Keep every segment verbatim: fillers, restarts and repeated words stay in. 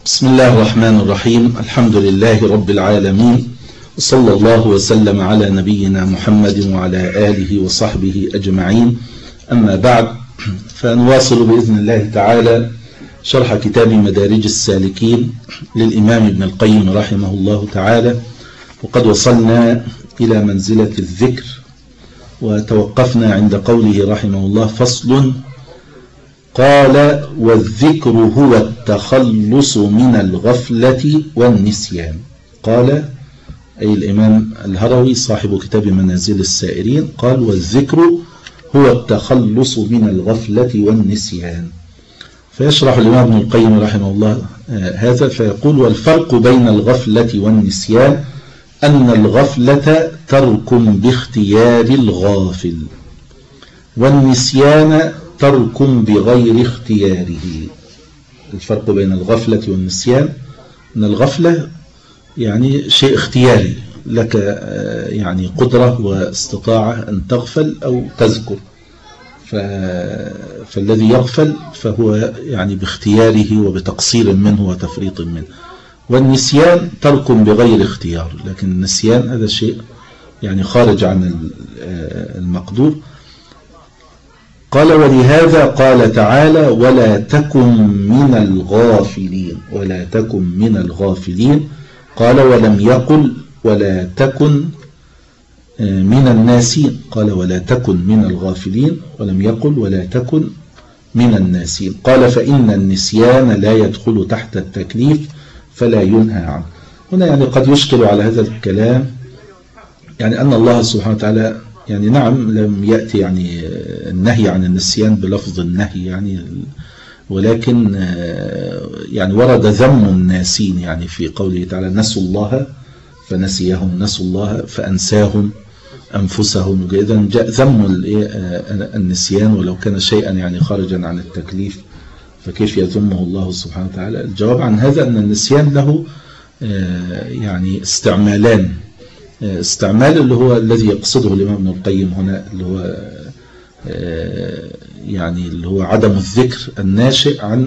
بسم الله الرحمن الرحيم. الحمد لله رب العالمين، وصلى الله وسلم على نبينا محمد وعلى آله وصحبه أجمعين. أما بعد، فنواصل بإذن الله تعالى شرح كتاب مدارج السالكين للإمام ابن القيم رحمه الله تعالى، وقد وصلنا إلى منزلة الذكر، وتوقفنا عند قوله رحمه الله: فصل. قال: والذكر هو التخلص من الغفلة والنسيان. قال أي الإمام الهروي صاحب كتاب منازل السائرين، قال: والذكر هو التخلص من الغفلة والنسيان. فيشرح الإمام ابن القيم رحمه الله هذا فيقول: والفرق بين الغفلة والنسيان أن الغفلة ترك باختيار الغافل، والنسيان ترك بغير اختياره. الفرق بين الغفلة والنسيان أن الغفلة يعني شيء اختياري لك، يعني قدرة واستطاعة أن تغفل أو تذكر، فالذي يغفل فهو يعني باختياره وبتقصير منه وتفريط منه. والنسيان ترك بغير اختيار، لكن النسيان هذا شيء يعني خارج عن المقدور. قال: ولهذا قال تعالى: ولا تكن من الغافلين. ولا تكن من الغافلين. قال: ولم يقل ولا تكن من الناسين. قال: ولا تكن من الغافلين، ولم يقل ولا تكن من الناسين. قال: فإن النسيان لا يدخل تحت التكليف فلا ينهى عنه. هنا يعني قد يشكل على هذا الكلام يعني أن الله سبحانه وتعالى يعني نعم لم يأتي يعني النهي عن النسيان بلفظ النهي يعني، ولكن يعني ورد ذم الناسين يعني في قوله تعالى: نسوا الله فنسيهم، نسوا الله فأنساهم أنفسهم. إذن جاء ذم النسيان ولو كان شيئا يعني خارجا عن التكليف، فكيف يذمه الله سبحانه وتعالى؟ الجواب عن هذا أن النسيان له يعني استعمالان. استعمال اللي هو الذي يقصده الإمام ابن القيم هنا، اللي هو يعني اللي هو عدم الذكر الناشئ عن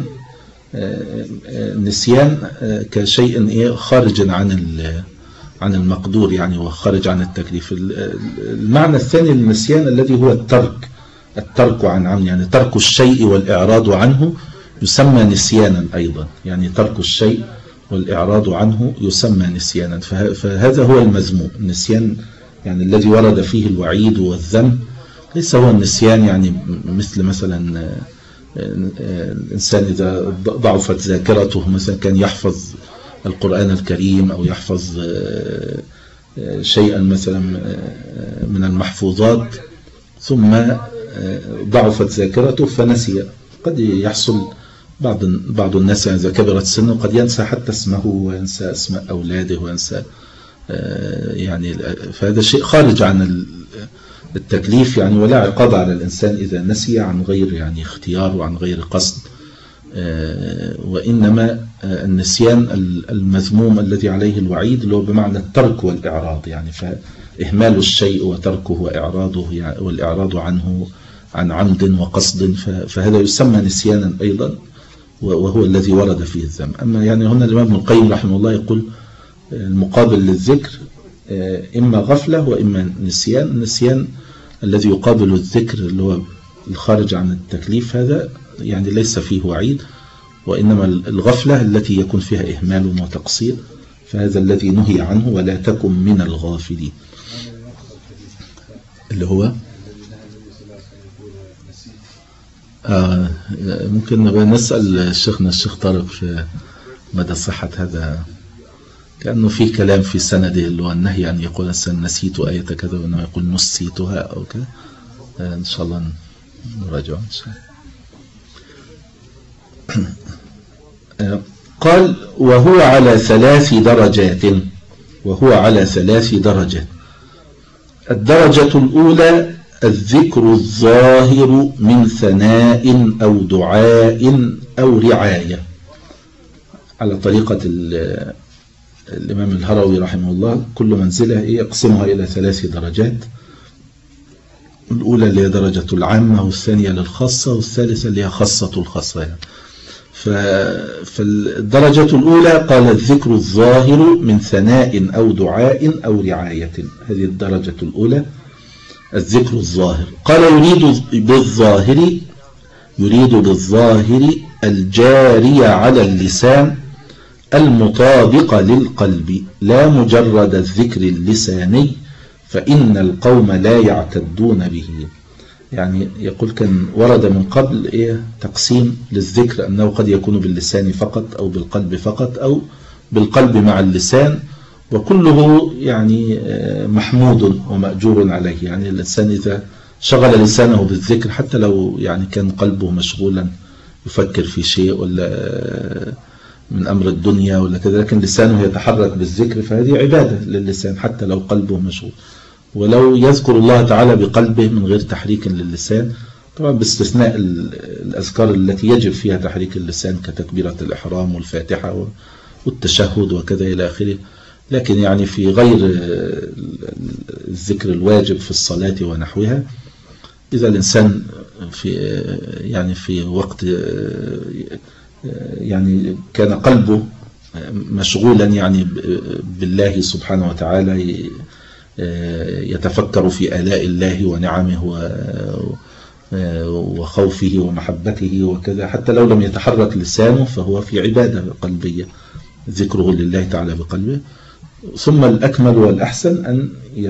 النسيان كشيء خارج عن عن المقدور يعني وخارج عن التكليف. المعنى الثاني للنسيان الذي هو الترك، الترك عن عمد، يعني ترك الشيء والإعراض عنه يسمى نسيانا أيضا. يعني ترك الشيء والإعراض عنه يسمى نسيانا، فهذا هو المذموم. النسيان يعني الذي ورد فيه الوعيد والذم ليس هو النسيان يعني مثل مثلا الإنسان إذا ضعفت ذاكرته مثلا كان يحفظ القرآن الكريم أو يحفظ شيئا مثلا من المحفوظات ثم ضعفت ذاكرته فنسي. قد يحصل بعض بعض الناس إذا كبرت سنه قد ينسى حتى اسمه وينسى اسماء أولاده وينسى يعني، فهذا شيء خارج عن التكليف يعني، ولا عقاب على الإنسان إذا نسي عن غير يعني اختيار وعن غير قصد. وإنما النسيان المذموم الذي عليه الوعيد اللي هو بمعنى الترك والإعراض يعني، فإهمال الشيء وتركه وإعراضه يعني والإعراض عنه عن عمد وقصد، فهذا يسمى نسيانا أيضا، وهو الذي ورد فيه الذم. أما يعني هنا الإمام ابن القيم رحمه الله يقول المقابل للذكر إما غفلة وإما نسيان. النسيان الذي يقابل الذكر اللي هو الخارج عن التكليف هذا يعني ليس فيه وعيد، وإنما الغفلة التي يكون فيها إهمال وتقصير فهذا الذي نهي عنه: ولا تكن من الغافلين. اللي هو آه ممكن نبقى نسأل شيخنا الشيخ طارق في مدى صحة هذا، كأنه في كلام في سنده اللي هو النهي أن يقول نسيت آية كذا وإنما يقول نسيتها أو كذا. آه إن شاء الله نراجع إن شاء الله. آه قال: وهو على ثلاث درجات. وهو على ثلاث درجات. الدرجة الأولى الذكر الظاهر من ثناء أو دعاء أو رعاية، على طريقة الإمام الهروي رحمه الله. كل منزلة يقسمها إلى ثلاث درجات. الأولى اللي هي درجة العامة، والثانية للخاصة، والثالثة اللي هي خاصة الخاصة يعني. فالدرجة الأولى قال الذكر الظاهر من ثناء أو دعاء أو رعاية، هذه الدرجة الأولى الذكر الظاهر. قال يريد بالظاهر يريد بالظاهر الجاري على اللسان المطابق للقلب لا مجرد الذكر اللساني فإن القوم لا يعتدون به. يعني يقول كان ورد من قبل إيه تقسيم للذكر أنه قد يكون باللسان فقط أو بالقلب فقط أو بالقلب مع اللسان، وكله يعني محمود ومأجور عليه. يعني الإنسان إذا شغل لسانه بالذكر حتى لو يعني كان قلبه مشغولا يفكر في شيء ولا من أمر الدنيا ولا كذا، لكن لسانه يتحرك بالذكر فهذه عبادة للسان حتى لو قلبه مشغول. ولو يذكر الله تعالى بقلبه من غير تحريك للسان، طبعا باستثناء الأذكار التي يجب فيها تحريك اللسان كتكبيرة الإحرام والفاتحة والتشهد وكذا إلى آخره، لكن يعني في غير الذكر الواجب في الصلاة ونحوها إذا الإنسان في يعني في وقت يعني كان قلبه مشغولا يعني بالله سبحانه وتعالى يتفكر في آلاء الله ونعمه وخوفه ومحبته وكذا، حتى لو لم يتحرك لسانه فهو في عبادة قلبية ذكره لله تعالى بقلبه. ثم الأكمل والأحسن أن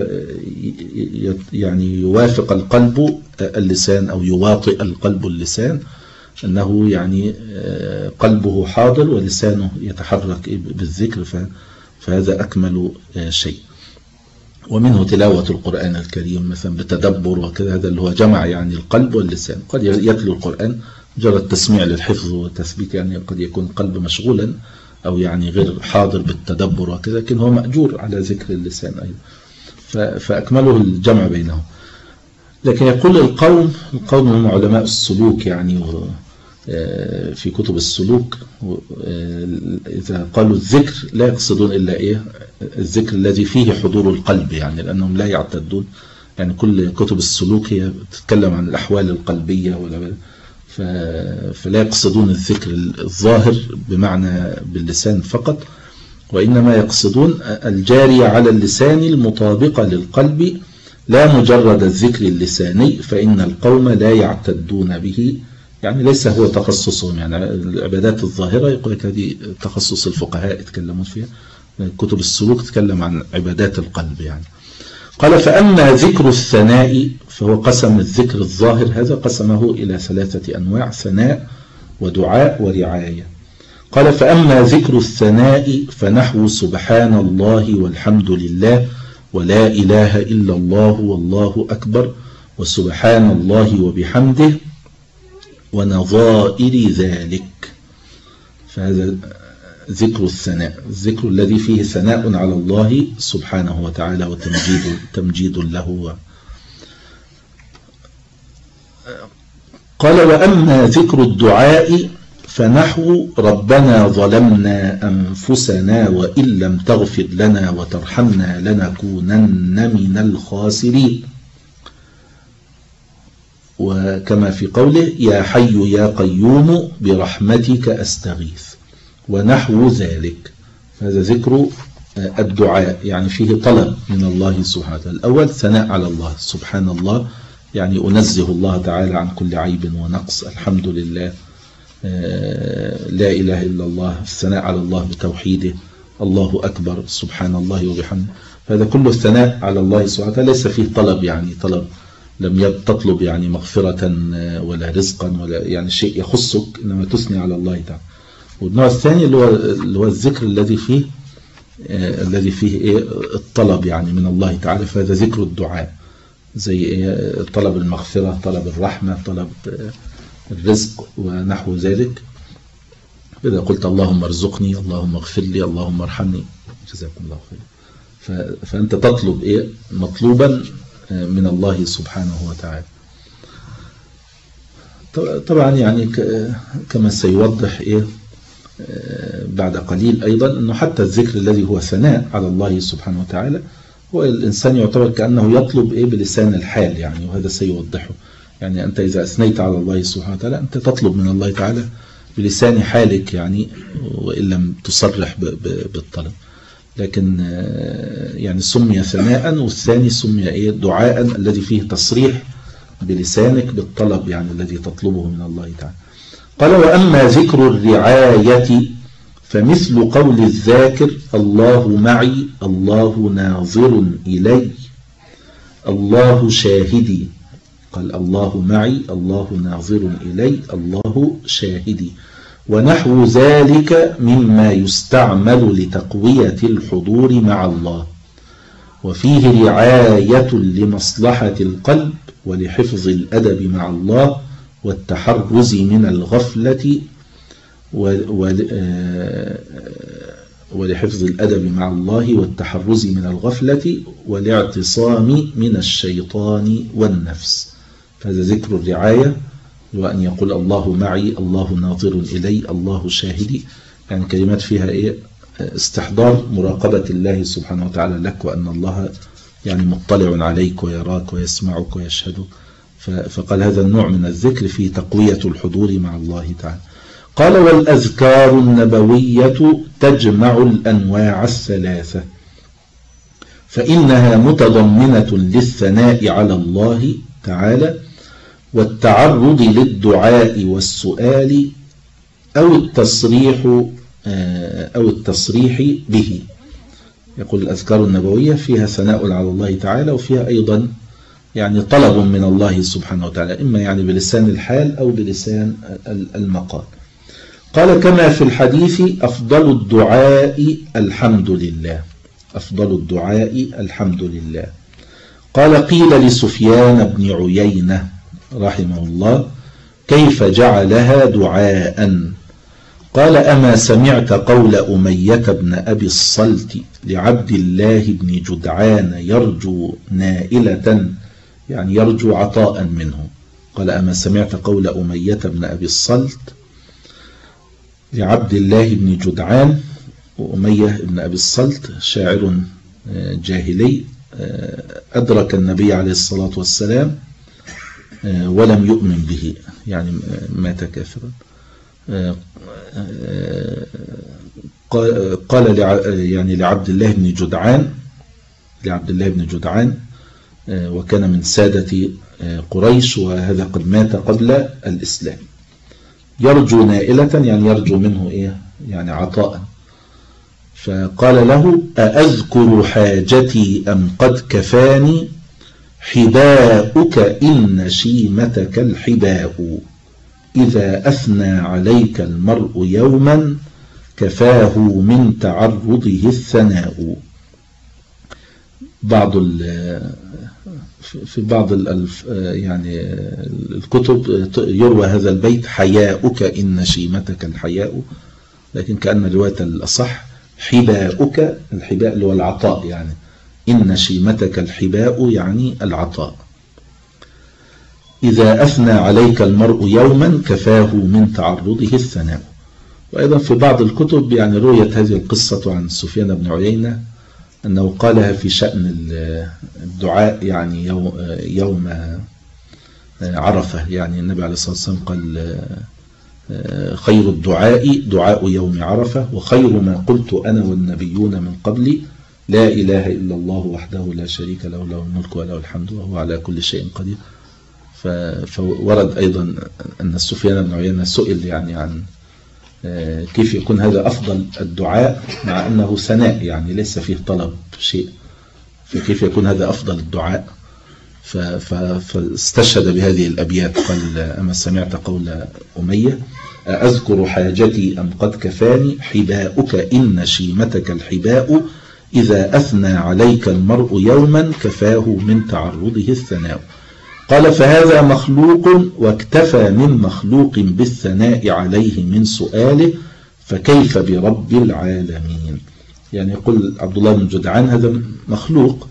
يعني يوافق القلب اللسان أو يواطئ القلب اللسان، أنه يعني قلبه حاضر ولسانه يتحرك بالذكر، فهذا أكمل شيء. ومنه تلاوة القرآن الكريم مثلا بتدبر وكذا، هذا اللي هو جمع يعني القلب واللسان. قد يتلو القرآن مجرد تسميع للحفظ والتثبيت، يعني قد يكون القلب مشغولا أو يعني غير حاضر بالتدبر وكذا، لكن هو مأجور على ذكر اللسان أيضا، فأكمله الجمع بينهم. لكن يقول القوم القوم هم علماء السلوك يعني في كتب السلوك، إذا قالوا الذكر لا يقصدون إلا إيه الذكر الذي فيه حضور القلب، يعني لأنهم لا يعتدون، يعني كل كتب السلوك هي تتكلم عن الأحوال القلبية ولا فلا يقصدون الذكر الظاهر بمعنى باللسان فقط، وإنما يقصدون الجاري على اللسان المطابقة للقلب لا مجرد الذكر اللساني فإن القوم لا يعتدون به. يعني ليس هو تخصصهم، يعني العبادات الظاهرة يقول لك هذه تخصص الفقهاء يتكلمون فيها، كتب السلوك تتكلم عن عبادات القلب يعني. قال فأما ذكر الثناء فهو قسم الذكر الظاهر هذا قسمه إلى ثلاثة أنواع: ثناء ودعاء ورعاية. قال فأما ذكر الثناء فنحو سبحان الله والحمد لله ولا إله إلا الله والله أكبر وسبحان الله وبحمده ونظائر ذلك، فهذا ذكر الثناء، الذكر الذي فيه ثناء على الله سبحانه وتعالى وتمجيد تمجيد له. قال وأما ذكر الدعاء فنحو ربنا ظلمنا أنفسنا وإن لم تغفر لنا وترحمنا لنكونن من الخاسرين، وكما في قوله يا حي يا قيوم برحمتك أستغيث ونحو ذلك. هذا ذكر الدعاء يعني فيه طلب من الله سبحانه وتعالى. الأول ثناء على الله، سبحان الله يعني أنزه الله تعالى عن كل عيب ونقص، الحمد لله، لا إله إلا الله، الثناء على الله بتوحيده، الله أكبر، سبحان الله وبحمده. هذا كله الثناء على الله سبحانه وتعالى، ليس فيه طلب، يعني طلب لم تطلب يعني مغفرة ولا رزقا ولا يعني شيء يخصك، إنما تثني على الله تعالى. والنوع الثاني اللي هو اللي هو الذكر الذي فيه آه الذي فيه إيه الطلب يعني من الله تعالى، فهذا ذكر الدعاء زي إيه طلب المغفرة، طلب الرحمة، طلب آه الرزق ونحو ذلك. إذا قلت اللهم ارزقني، اللهم اغفر لي، اللهم ارحمني، جزاكم الله خير، فأنت تطلب إيه مطلوبا من الله سبحانه وتعالى. طبعا يعني كما سيوضح إيه بعد قليل أيضا أنه حتى الذكر الذي هو ثناء على الله سبحانه وتعالى هو الإنسان يعتبر كأنه يطلب إيه بلسان الحال يعني، وهذا سيوضحه. يعني أنت إذا أثنيت على الله سبحانه وتعالى أنت تطلب من الله تعالى بلسان حالك يعني، وإن لم تصرح بالطلب. لكن يعني سمي ثناء، والثاني سمي إيه؟ دعاء، الذي فيه تصريح بلسانك بالطلب يعني الذي تطلبه من الله تعالى. قال: وأما ذكر الرعاية فمثل قول الذاكر: الله معي، الله ناظر إلي، الله شاهدي. قال: الله معي، الله ناظر إلي، الله شاهدي. ونحو ذلك مما يستعمل لتقوية الحضور مع الله، وفيه رعاية لمصلحة القلب ولحفظ الأدب مع الله والتحرز من الغفلة ولحفظ الأدب مع الله والتحرز من الغفلة والاعتصام من الشيطان والنفس. فهذا ذكر الرعاية، وأن يقول: الله معي، الله ناظر إلي، الله شاهدي، يعني كلمات فيها إيه؟ استحضار مراقبة الله سبحانه وتعالى لك، وأن الله يعني مطلع عليك ويراك ويسمعك ويشهدك. فقال هذا النوع من الذكر فيه تقوية الحضور مع الله تعالى. قال: والأذكار النبوية تجمع الأنواع الثلاثة، فإنها متضمنة للثناء على الله تعالى والتعرض للدعاء والسؤال أو التصريح أو التصريح به. يقول: الأذكار النبوية فيها ثناء على الله تعالى، وفيها أيضا يعني طلب من الله سبحانه وتعالى، إما يعني بلسان الحال أو بلسان المقال. قال: كما في الحديث: أفضل الدعاء الحمد لله، أفضل الدعاء الحمد لله. قال: قيل لسفيان بن عيينة رحمه الله: كيف جعلها دعاء؟ قال: أما سمعت قول أمية بن أبي الصلت لعبد الله بن جدعان يرجو نائلة، يعني يرجو عطاء منه. قال: أما سمعت قول أمية بن أبي الصلت لعبد الله بن جدعان. وأمية بن أبي الصلت شاعر جاهلي أدرك النبي عليه الصلاة والسلام ولم يؤمن به، يعني مات كافرا. قال يعني لعبد الله بن جدعان لعبد الله بن جدعان وكان من سادة قريش، وهذا قد مات قبل الإسلام. يرجو نائلة، يعني يرجو منه إيه؟ يعني عطاء. فقال له: أأذكر حاجتي أم قد كفاني حباؤك إن شيمتك الحباء، إذا أثنى عليك المرء يوما كفاه من تعرضه الثناء. بعض في بعض يعني الكتب يروى هذا البيت: حياؤك إن شيمتك الحياء، لكن كأن الرواية الأصح حباؤك، الحباء اللي هو العطاء، يعني إن شيمتك الحباء يعني العطاء. إذا أثنى عليك المرء يوما كفاه من تعرضه الثناء. وأيضا في بعض الكتب يعني رويت هذه القصة عن سفيان بن عيينة أنه قالها في شأن الدعاء، يعني يوم عرفة. يعني النبي عليه الصلاة والسلام قال: خير الدعاء دعاء يوم عرفة، وخير ما قلت أنا والنبيون من قبلي لا إله إلا الله وحده لا شريك له، له الملك وله الحمد وهو على كل شيء قدير. فورد أيضا أن سفيان بن عيينة سئل يعني عن كيف يكون هذا أفضل الدعاء مع أنه ثناء، يعني ليس فيه طلب شيء، فكيف يكون هذا أفضل الدعاء؟ فاستشهد بهذه الأبيات. قال: أما سمعت قول أمية: أذكر حاجتي أم قد كفاني حباؤك إن شيمتك الحباء، إذا أثنى عليك المرء يوما كفاه من تعرضه الثناء. قال: فهذا مخلوق، واكتفى من مخلوق بالثناء عليه من سؤاله، فكيف برب العالمين؟ يعني يقول عبد الله بن جدعان هذا مخلوق،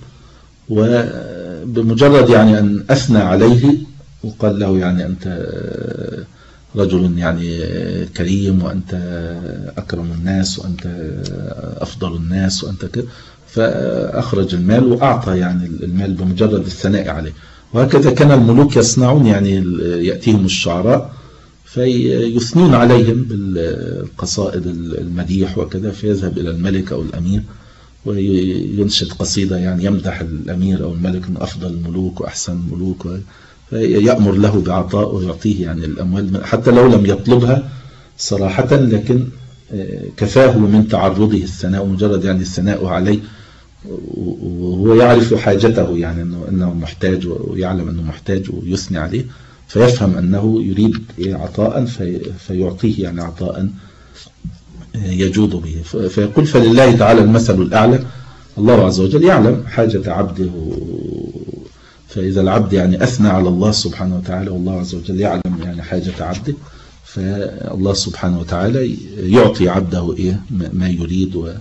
وبمجرد يعني أن أثنى عليه وقال له يعني أنت رجل يعني كريم، وأنت أكرم الناس، وأنت أفضل الناس، وأنت كده، فأخرج المال وأعطى يعني المال بمجرد الثناء عليه. وهكذا كان الملوك يصنعون، يعني يأتيهم الشعراء فيثنون عليهم بالقصائد المديح وكذا، فيذهب إلى الملك أو الأمير وينشد قصيدة يعني يمدح الأمير أو الملك من أفضل الملوك وأحسن الملوك، فيأمر له بعطاء ويعطيه يعني الأموال حتى لو لم يطلبها صراحة، لكن كفاه من تعرضه الثناء، مجرد يعني الثناء عليه وهو يعرف حاجته، يعني أنه, إنه محتاج ويعلم أنه محتاج ويثني عليه، فيفهم أنه يريد عطاء في فيعطيه يعني عطاء يجود به. فيقول فلله تعالى المثل الأعلى، الله عز وجل يعلم حاجة عبده، فإذا العبد يعني أثنى على الله سبحانه وتعالى والله عز وجل يعلم يعني حاجة عبده، فالله سبحانه وتعالى يعطي عبده إيه ما يريد. و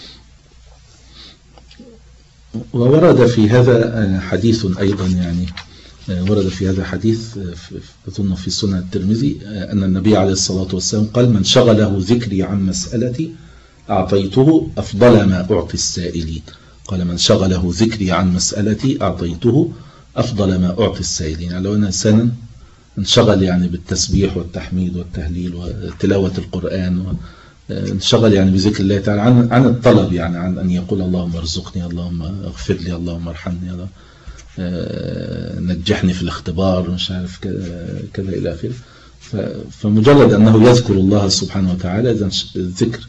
وورد في هذا حديث أيضا، يعني ورد في هذا حديث أظن في سنن الترمذي أن النبي عليه الصلاة والسلام قال من شغله ذكري عن مسألتي أعطيته أفضل ما أعطي السائلين. قال من شغله ذكري عن مسألتي أعطيته أفضل ما أعطي السائلين. يعني لو أن إنسانا انشغل يعني بالتسبيح والتحميد والتهليل وتلاوة القرآن، انشغل يعني بذكر الله تعالى عن عن الطلب، يعني عن أن يقول اللهم ارزقني، اللهم اغفر لي، اللهم ارحمني، الله نجحني في الاختبار، مش عارف كذا إلى آخره. فمجرد أنه يذكر الله سبحانه وتعالى، إذا الذكر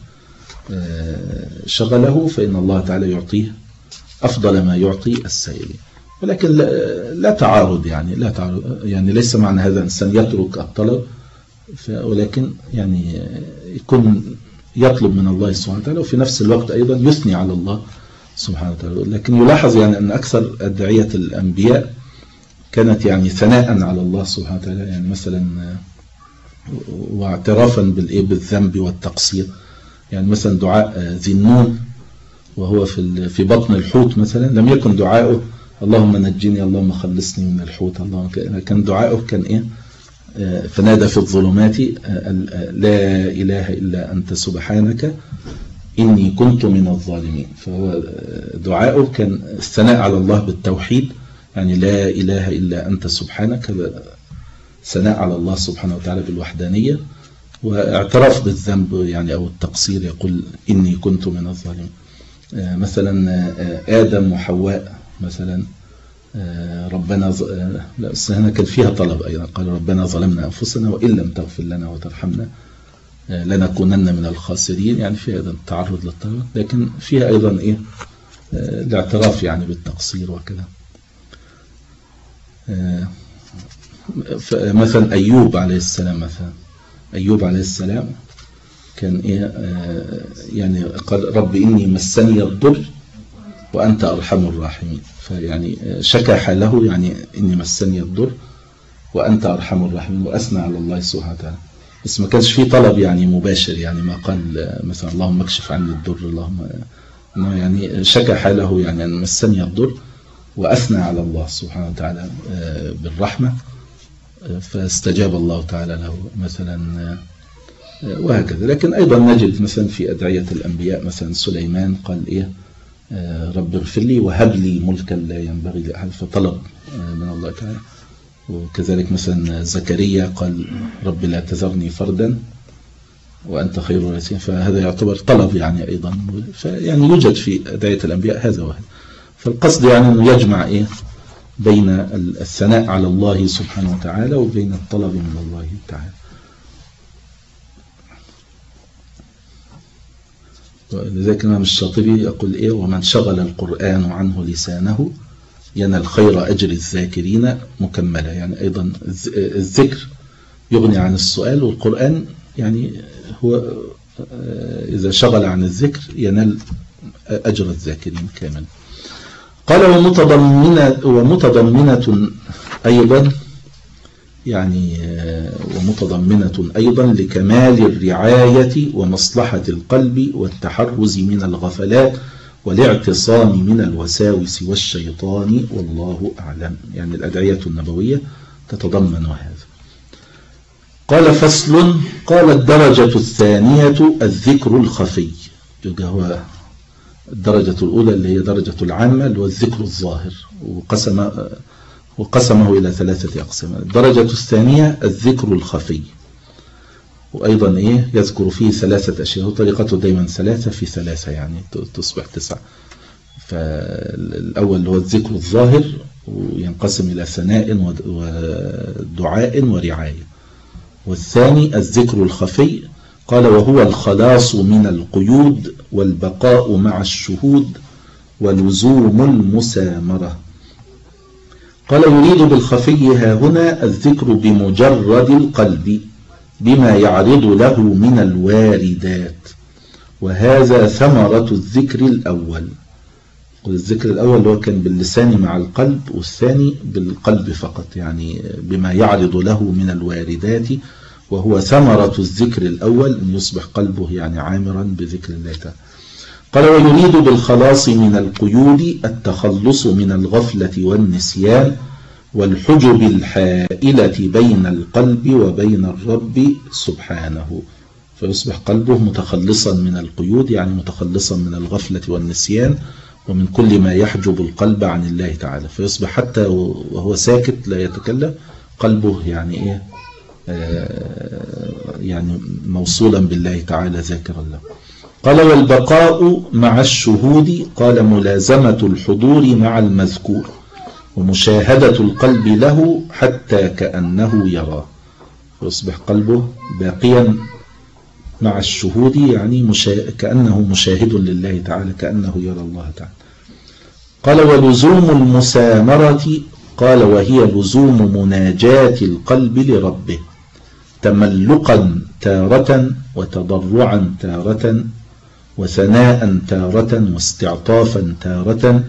شغله فإن الله تعالى يعطيه أفضل ما يعطي السائلين. ولكن لا تعارض، يعني لا تعارض، يعني ليس معنى هذا الإنسان يترك الطلب، ولكن يعني يكون يطلب من الله سبحانه وتعالى وفي نفس الوقت أيضا يثني على الله سبحانه وتعالى. لكن يلاحظ يعني أن أكثر أدعية الأنبياء كانت يعني ثناء على الله سبحانه وتعالى، يعني مثلا واعترافا بالذنب والتقصير. يعني مثلا دعاء ذي النون وهو في في بطن الحوت مثلا لم يكن دعاؤه اللهم نجني، اللهم خلصني من الحوت، اللهم، كان دعاؤه كان إيه؟ فنادى في الظلمات لا إله إلا أنت سبحانك إني كنت من الظالمين. فهو دعاؤه كان الثناء على الله بالتوحيد، يعني لا إله إلا أنت سبحانك، ثناء على الله سبحانه وتعالى بالوحدانية، واعتراف بالذنب يعني أو التقصير، يقول إني كنت من الظالمين. مثلا آدم وحواء مثلا ربنا ز... لا هنا كان فيها طلب أيضا، قال ربنا ظلمنا أنفسنا وإن لم تغفر لنا وترحمنا لنكونن من الخاسرين، يعني فيها أيضا تعرض للطلب، لكن فيها أيضا إيه الاعتراف يعني بالتقصير وكذا. مثلا أيوب عليه السلام، مثلا أيوب عليه السلام كان إيه يعني قال رب إني مسني الضر وأنت أرحم الراحمين، فيعني شكى حاله، يعني إني مسني الضر وأنت أرحم الراحمين، وأثنى على الله سبحانه وتعالى، بس ما كانش فيه طلب يعني مباشر، يعني ما قال مثلا اللهم اكشف عني الضر، اللهم، يعني شكى حاله، يعني أن مسني الضر وأثنى على الله سبحانه وتعالى بالرحمة، فاستجاب الله تعالى له مثلا، وهكذا. لكن أيضا نجد مثلا في أدعية الأنبياء، مثلا سليمان قال إيه رب اغفر لي وهب لي ملكا لا ينبغي لأحد، فطلب من الله تعالى. وكذلك مثلا زكريا قال رب لا تذرني فردا وأنت خير الوارثين، فهذا يعتبر طلب يعني أيضا، فيعني يوجد في أدعية الأنبياء هذا واحد. فالقصد يعني أنه يجمع إيه بين الثناء على الله سبحانه وتعالى وبين الطلب من الله تعالى. لذلك الإمام الشاطبي يقول إيه ومن شغل القرآن عنه لسانه ينال خير أجر الذاكرين مكملة. يعني أيضا الذكر يغني عن السؤال، والقرآن يعني هو إذا شغل عن الذكر ينال أجر الذاكرين كامل. قال ومتضمنة, ومتضمنة أيضا يعني ومتضمنة أيضا لكمال الرعاية ومصلحة القلب والتحرز من الغفلات والاعتصام من الوساوس والشيطان، والله أعلم. يعني الأدعية النبوية تتضمن هذا. قال فصل. قال الدرجة الثانية الذكر الخفي، هو الدرجة الأولى اللي هي درجة العامة اللي هو الذكر الظاهر، وقسم وقسمه إلى ثلاثة أقسام. الدرجة الثانية الذكر الخفي، وأيضا إيه يذكر فيه ثلاثة أشياء، وطريقته دايما ثلاثة في ثلاثة يعني تصبح تسعة. فالأول هو الذكر الظاهر، وينقسم إلى ثناء ودعاء ورعاية. والثاني الذكر الخفي، قال وهو الخلاص من القيود والبقاء مع الشهود ولزوم المسامرة. قال يريد بالخفي ها هنا الذكر بمجرد القلب بما يعرض له من الواردات، وهذا ثمرة الذكر الأول. والذكر الأول هو كان باللسان مع القلب، والثاني بالقلب فقط، يعني بما يعرض له من الواردات، وهو ثمرة الذكر الأول أن يصبح قلبه يعني عامرا بذكر الله تعالى. قال ويريد بالخلاص من القيود التخلص من الغفلة والنسيان والحجب الحائلة بين القلب وبين الرب سبحانه، فيصبح قلبه متخلصا من القيود، يعني متخلصا من الغفلة والنسيان ومن كل ما يحجب القلب عن الله تعالى، فيصبح حتى وهو ساكت لا يتكلم قلبه يعني إيه آه يعني موصولا بالله تعالى ذاكرا له. قال والبقاء مع الشهود، قال ملازمة الحضور مع المذكور ومشاهدة القلب له حتى كأنه يراه، فيصبح قلبه باقيا مع الشهود، يعني مشا... كأنه مشاهد لله تعالى، كأنه يرى الله تعالى. قال ولزوم المسامرة، قال وهي لزوم مناجاة القلب لربه تملقا تارة وتضرعا تارة وثناء تارة واستعطافا تارة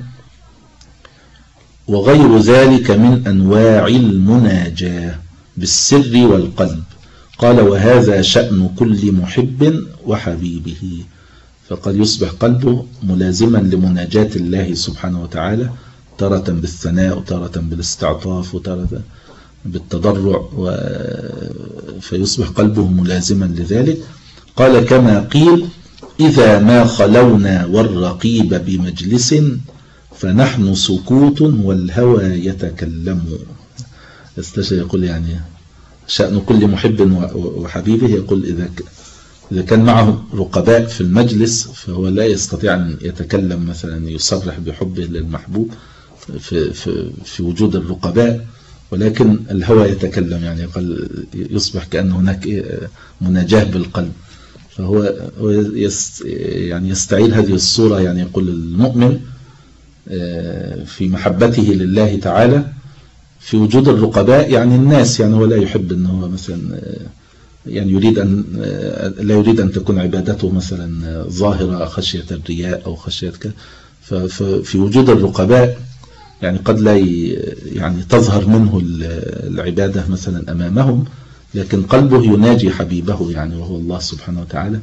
وغير ذلك من أنواع المناجاة بالسر والقلب. قال وهذا شأن كل محب وحبيبه، فقد يصبح قلبه ملازما لمناجاة الله سبحانه وتعالى، تارة بالثناء وتارة بالاستعطاف وتارة بالتضرع، فيصبح قلبه ملازما لذلك. قال كما قيل إذا ما خلونا والرقيب بمجلس فنحن سكوت والهوى يتكلم. استشهد يقول يعني شأن كل محب وحبيبه، يقول إذا إذا كان معه رقباء في المجلس فهو لا يستطيع أن يتكلم مثلا يصرح بحبه للمحبوب في, في, في وجود الرقباء، ولكن الهوى يتكلم، يعني قال يصبح كأن هناك مناجاة بالقلب. فهو يعني يستعيد هذه الصورة، يعني يقول المؤمن في محبته لله تعالى في وجود الرقباء، يعني الناس، يعني هو لا يحب أنه مثلا يعني يريد أن لا يريد أن تكون عبادته مثلا ظاهرة خشية الرياء أو خشية كذا. ففي وجود الرقباء يعني قد لا يعني تظهر منه العبادة مثلا أمامهم، لكن قلبه يناجي حبيبه يعني وهو الله سبحانه وتعالى.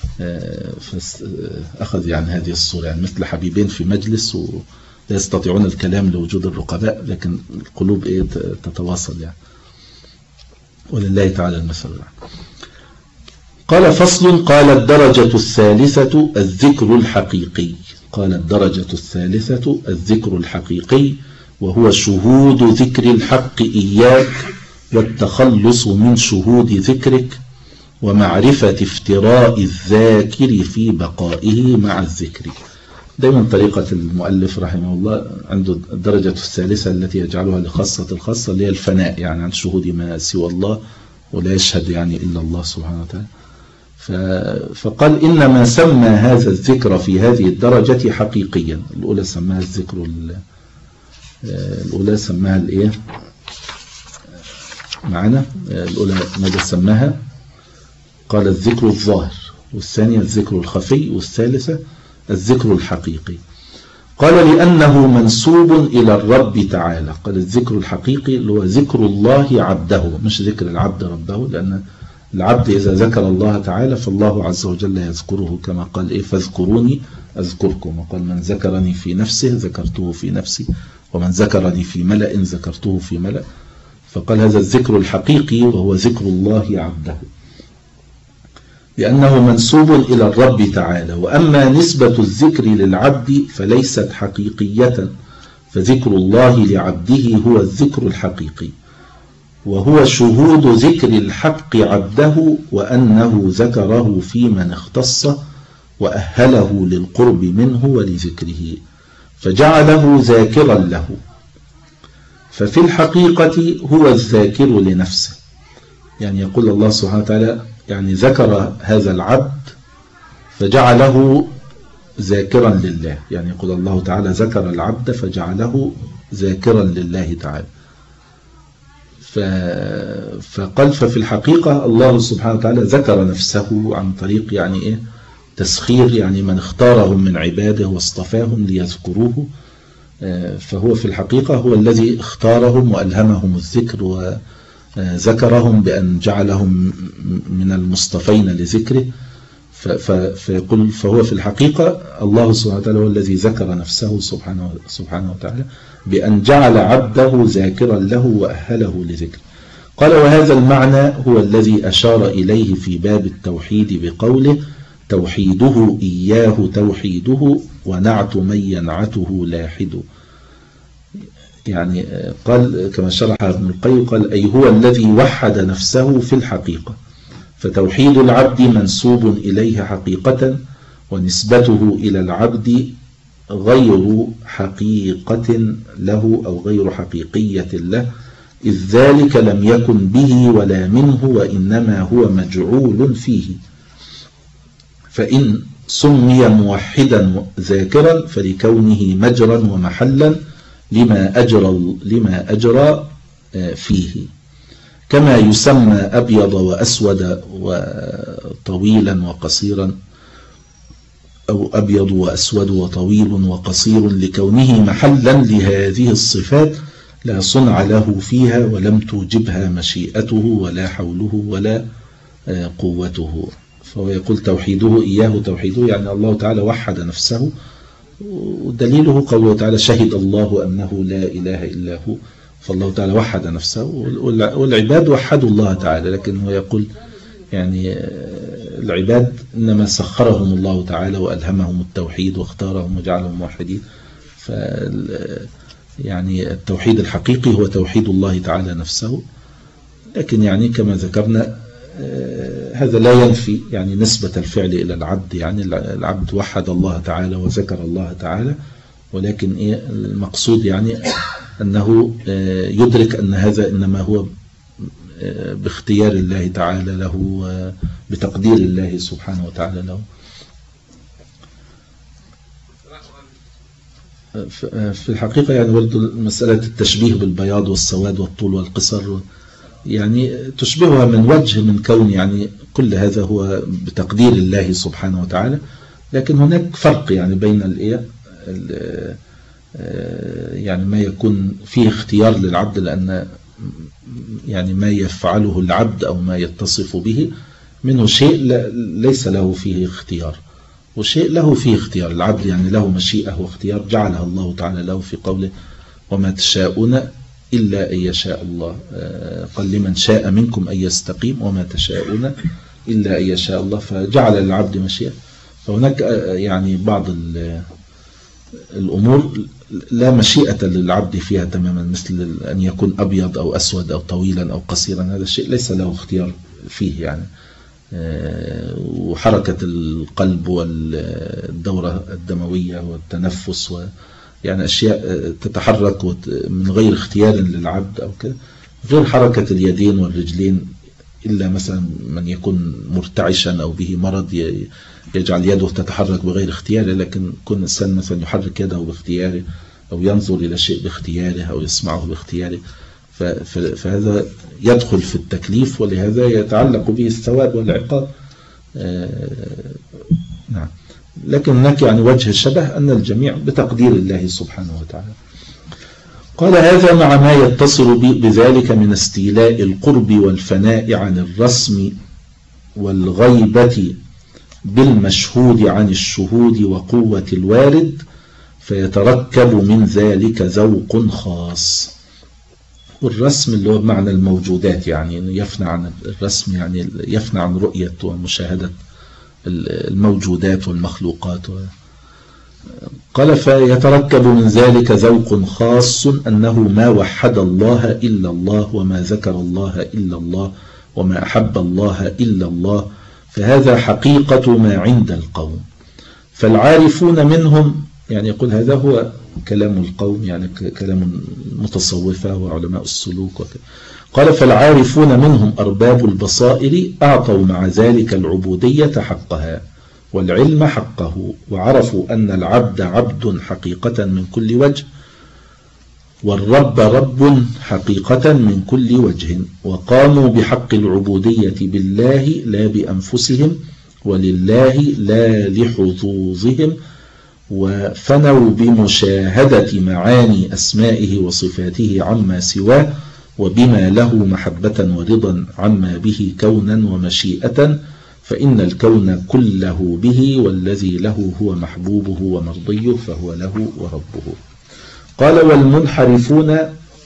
فأخذ يعني هذه الصورة، يعني مثل حبيبين في مجلس ولا يستطيعون الكلام لوجود الرقباء، لكن القلوب إيه تتواصل يعني، ولله تعالى المثل. قال فصل. قال الدرجة الثالثة الذكر الحقيقي. قال الدرجة الثالثة الذكر الحقيقي، وهو شهود ذكر الحق إياك والتخلص من شهود ذكرك ومعرفة افتراء الذاكر في بقائه مع الذكر. دائما طريقة المؤلف رحمه الله عنده الدرجة الثالثة التي يجعلها لخاصة الخاصة، اللي هي الفناء، يعني عن شهود ما سوى الله ولا يشهد يعني إلا الله سبحانه وتعالى. فقال إنما سمى هذا الذكر في هذه الدرجة حقيقيا. الأولى سماها الذكر الأولى سماها الإيه معنا الأولى ماذا سماها؟ قال الذكر الظاهر، والثانية الذكر الخفي، والثالثة الذكر الحقيقي. قال لأنه منسوب إلى الرب تعالى. قال الذكر الحقيقي اللي هو ذكر الله عبده، مش ذكر العبد ربه، لأن العبد إذا ذكر الله تعالى فالله عز وجل يذكره، كما قال إيه فاذكروني أذكركم، وقال من ذكرني في نفسه ذكرته في نفسي، ومن ذكرني في ملأ ذكرته في ملأ. فقال هذا الذكر الحقيقي وهو ذكر الله عبده، لأنه منسوب إلى الرب تعالى. وأما نسبة الذكر للعبد فليست حقيقية، فذكر الله لعبده هو الذكر الحقيقي. وهو شهود ذكر الحق عبده وأنه ذكره في من اختص وأهله للقرب منه ولذكره فجعله ذاكرا له. ففي الحقيقة هو الذاكر لنفسه، يعني يقول الله سبحانه وتعالى يعني ذكر هذا العبد فجعله ذاكرا لله، يعني يقول الله تعالى ذكر العبد فجعله ذاكرا لله تعالى. فقال ففي الحقيقة الله سبحانه وتعالى ذكر نفسه عن طريق يعني إيه تسخير، يعني من اختارهم من عباده واصطفاهم ليذكروه، فهو في الحقيقة هو الذي اختارهم وألهمهم الذكر وذكرهم بأن جعلهم من المصطفين لذكره. فيقول فهو في الحقيقة الله سبحانه وتعالى هو الذي ذكر نفسه سبحانه, سبحانه وتعالى بأن جعل عبده ذاكرا له وأهله لذكره. قال وهذا المعنى هو الذي أشار إليه في باب التوحيد بقوله توحيده إياه توحيده ونعت من ينعته لاحد. يعني قال كما شرح ابن القيم قال أي هو الذي وحد نفسه في الحقيقة، فتوحيد العبد منسوب إليه حقيقة ونسبته إلى العبد غير حقيقة له أو غير حقيقية له، إذ ذلك لم يكن به ولا منه وإنما هو مجعول فيه. فإن سمي موحدا ذاكرا فلكونه مجرا ومحلا لما أجرى, لما أجرى فيه، كما يسمى أبيض وأسود وطويلا وقصيرا أو أبيض وأسود وطويل وقصير لكونه محلا لهذه الصفات لا صنع له فيها ولم توجبها مشيئته ولا حوله ولا قوته. فهو يقول توحيده إياه توحيده، يعني الله تعالى وحد نفسه، ودليله قوله تعالى شهد الله أنه لا إله إلا هو، فالله تعالى وحد نفسه والعباد وحدوا الله تعالى. لكن هو يقول يعني العباد إنما سخرهم الله تعالى وألهمهم التوحيد واختارهم وجعلهم موحدين. ف يعني التوحيد الحقيقي هو توحيد الله تعالى نفسه، لكن يعني كما ذكرنا هذا لا ينفي يعني نسبة الفعل إلى العبد، يعني العبد وحد الله تعالى وذكر الله تعالى، ولكن إيه المقصود يعني أنه يدرك أن هذا إنما هو باختيار الله تعالى له بتقدير الله سبحانه وتعالى له. في الحقيقة يعني برضو مسألة التشبيه بالبياض والسواد والطول والقصر يعني تشبهها من وجه من كون يعني كل هذا هو بتقدير الله سبحانه وتعالى، لكن هناك فرق يعني بين الإيه يعني ما يكون فيه اختيار للعبد، لأن يعني ما يفعله العبد أو ما يتصف به منه شيء ليس له فيه اختيار وشيء له فيه اختيار. العبد يعني له مشيئة واختيار جعلها الله تعالى له في قوله وما تشاءون إلا أن يشاء الله، قال لمن شاء منكم أن يستقيم وما تشاءون إلا أن يشاء الله، فجعل للعبد مشيئة. فهناك يعني بعض الأمور لا مشيئة للعبد فيها تماما، مثل أن يكون أبيض أو أسود أو طويلا أو قصيرا، هذا الشيء ليس له اختيار فيه يعني. وحركة القلب والدورة الدموية والتنفس و يعني أشياء تتحرك من غير اختيار للعبد أو كده، غير حركة اليدين والرجلين، إلا مثلا من يكون مرتعشا أو به مرض يجعل يده تتحرك بغير اختياره، لكن كل إنسان مثلا يحرك يده باختياره أو ينظر إلى شيء باختياره أو يسمعه باختياره، فهذا يدخل في التكليف، ولهذا يتعلق به الثواب والعقاب. نعم، لكن هناك يعني وجه الشبه أن الجميع بتقدير الله سبحانه وتعالى. قال هذا مع ما يتصل بذلك من استيلاء القرب والفناء عن الرسم والغيبة بالمشهود عن الشهود وقوة الوارد، فيتركب من ذلك ذوق خاص. والرسم اللي هو بمعنى الموجودات، يعني يفنى عن الرسم يعني يفنى عن رؤية ومشاهدة الموجودات والمخلوقات. قال فيتركب من ذلك ذوق خاص أنه ما وحد الله إلا الله، وما ذكر الله إلا الله، وما أحب الله إلا الله، فهذا حقيقة ما عند القوم. فالعارفون منهم، يعني يقول هذا هو كلام القوم، يعني كلام المتصوفة وعلماء السلوك وكذا. قال فالعارفون منهم أرباب البصائر أعطوا مع ذلك العبودية حقها والعلم حقه، وعرفوا أن العبد عبد حقيقة من كل وجه، والرب رب حقيقة من كل وجه، وقاموا بحق العبودية بالله لا بأنفسهم، ولله لا لحظوظهم، وفنوا بمشاهدة معاني أسمائه وصفاته عما سواه، وبما له محبة ورضا عما به كونا ومشيئة، فإن الكون كله به، والذي له هو محبوبه ومرضيه، فهو له وربه. قال والمنحرفون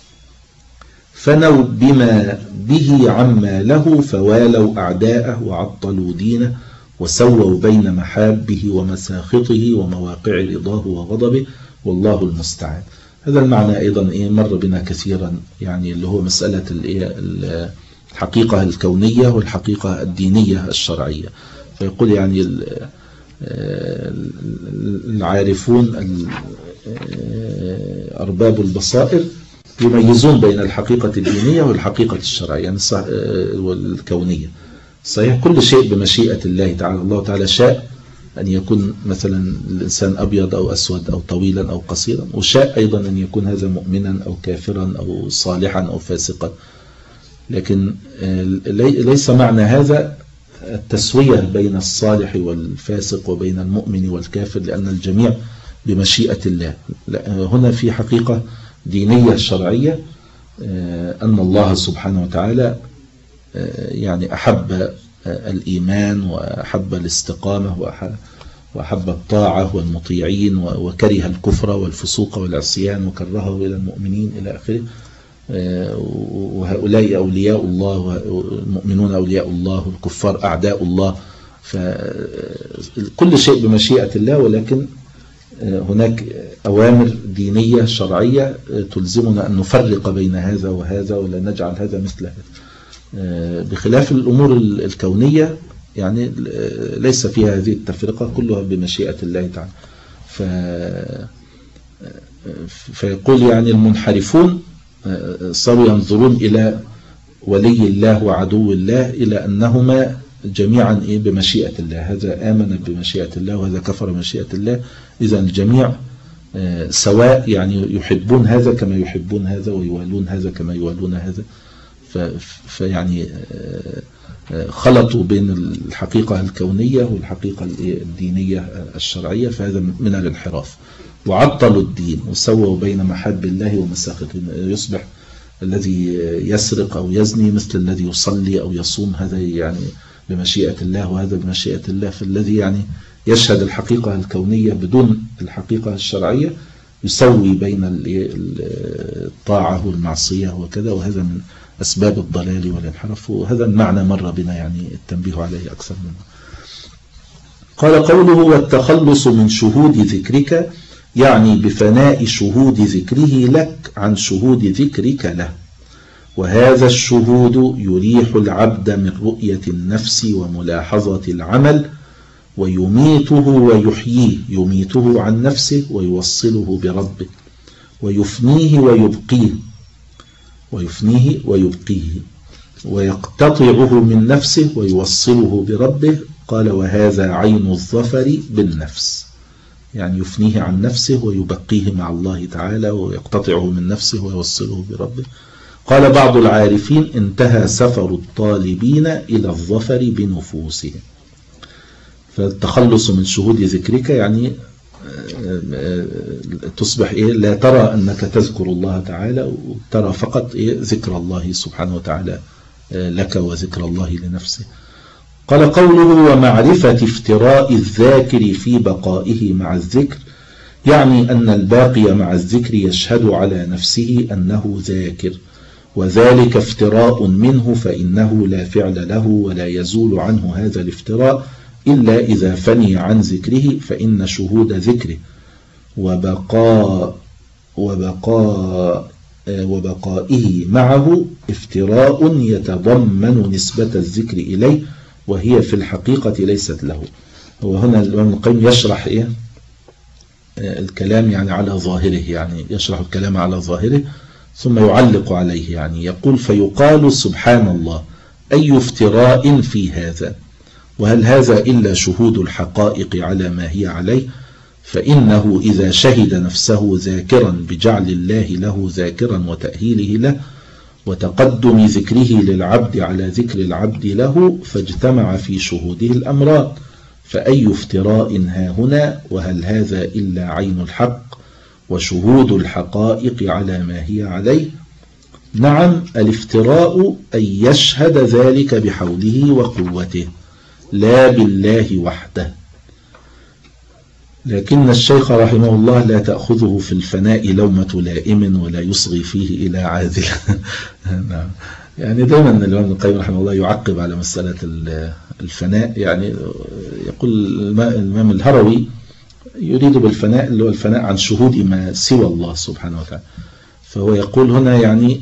فنوا بما به عما له، فوالوا أعداءه وعطلوا دينه، وسووا بين محابه ومساخطه ومواقع رضاه وغضبه، والله المستعان. هذا المعنى أيضا إيه مر بنا كثيرا، يعني اللي هو مسألة الحقيقة الكونية والحقيقة الدينية الشرعية. فيقول يعني العارفون أرباب البصائر يميزون بين الحقيقة الدينية والحقيقة الشرعية يعني والكونية. صحيح كل شيء بمشيئة الله تعالى، الله تعالى شاء أن يكون مثلا الإنسان أبيض أو أسود أو طويلا أو قصيرا، وشاء أيضا أن يكون هذا مؤمنا أو كافرا أو صالحا أو فاسقا، لكن ليس معنى هذا التسوية بين الصالح والفاسق وبين المؤمن والكافر، لأن الجميع بمشيئة الله. هنا في حقيقة دينية شرعية، أن الله سبحانه وتعالى يعني أحب الإيمان وأحب الاستقامة وأحب الطاعة والمطيعين، وكره الكفر والفسوق والعصيان وكرهه إلى المؤمنين إلى آخره. وهؤلاء أولياء الله، والمؤمنون أولياء الله، والكفار أعداء الله. فكل شيء بمشيئة الله، ولكن هناك أوامر دينية شرعية تلزمنا أن نفرق بين هذا وهذا، ولا نجعل هذا مثل هذا، بخلاف الأمور الكونية يعني ليس فيها هذه التفرقة، كلها بمشيئة الله تعالى. ف... فيقول يعني المنحرفون صاروا ينظرون إلى ولي الله وعدو الله إلى أنهما جميعا إيه بمشيئة الله، هذا آمن بمشيئة الله وهذا كفر بمشيئة الله، إذا الجميع سواء، يعني يحبون هذا كما يحبون هذا، ويوالون هذا كما يوالون هذا. فيعني خلطوا بين الحقيقة الكونية والحقيقة الدينية الشرعية، فهذا من الانحراف. وعطلوا الدين وسووا بين محاب الله ومساخطه، يصبح الذي يسرق أو يزني مثل الذي يصلي أو يصوم، هذا يعني بمشيئة الله وهذا بمشيئة الله. فالذي يعني يشهد الحقيقة الكونية بدون الحقيقة الشرعية يسوي بين الطاعة والمعصية وكذا، وهذا من أسباب الضلال والانحراف. وهذا المعنى مر بنا يعني التنبيه عليه أكثر منه. قال قوله والتخلص من شهود ذكرك، يعني بفناء شهود ذكره لك عن شهود ذكرك له، وهذا الشهود يريح العبد من رؤية النفس وملاحظة العمل، ويميته ويحييه، يميته عن نفسه ويوصله بربه، ويفنيه ويبقيه ويفنيه ويبقيه ويقتطعه من نفسه ويوصله بربه. قال وهذا عين الظفر بالنفس، يعني يفنيه عن نفسه ويبقيه مع الله تعالى، ويقتطعه من نفسه ويوصله بربه. قال بعض العارفين انتهى سفر الطالبين إلى الظفر بنفوسهم. فالتخلص من شهود ذكرك يعني تصبح إيه لا ترى أنك تذكر الله تعالى، وترى فقط إيه ذكر الله سبحانه وتعالى لك وذكر الله لنفسه. قال قوله ومعرفة افتراء الذاكر في بقائه مع الذكر، يعني أن الباقي مع الذكر يشهد على نفسه أنه ذاكر، وذلك افتراء منه، فإنه لا فعل له ولا يزول عنه هذا الافتراء إلا إذا فني عن ذكره، فإن شهود ذكره وبقاء وبقاء وبقائه معه افتراء يتضمن نسبة الذكر إليه وهي في الحقيقة ليست له. هو هنا الإمام القيم يشرح إيه الكلام يعني على ظاهره، يعني يشرح الكلام على ظاهره ثم يعلق عليه، يعني يقول فيقال سبحان الله أي افتراء في هذا، وهل هذا إلا شهود الحقائق على ما هي عليه، فإنه إذا شهد نفسه ذاكرا بجعل الله له ذاكرا وتأهيله له وتقدم ذكره للعبد على ذكر العبد له فاجتمع في شهوده الأمران، فأي افتراء ها هنا، وهل هذا إلا عين الحق وشهود الحقائق على ما هي عليه. نعم الافتراء أن يشهد ذلك بحوله وقوته لا بالله وحده، لكن الشيخ رحمه الله لا تأخذه في الفناء لومة لائم ولا يصغي فيه إلى عاذل. نعم، يعني دائما الإمام القيم رحمه الله يعقب على مسألة الفناء، يعني يقول الإمام الهروي يريد بالفناء اللي هو الفناء عن شهود ما سوى الله سبحانه وتعالى، فهو يقول هنا يعني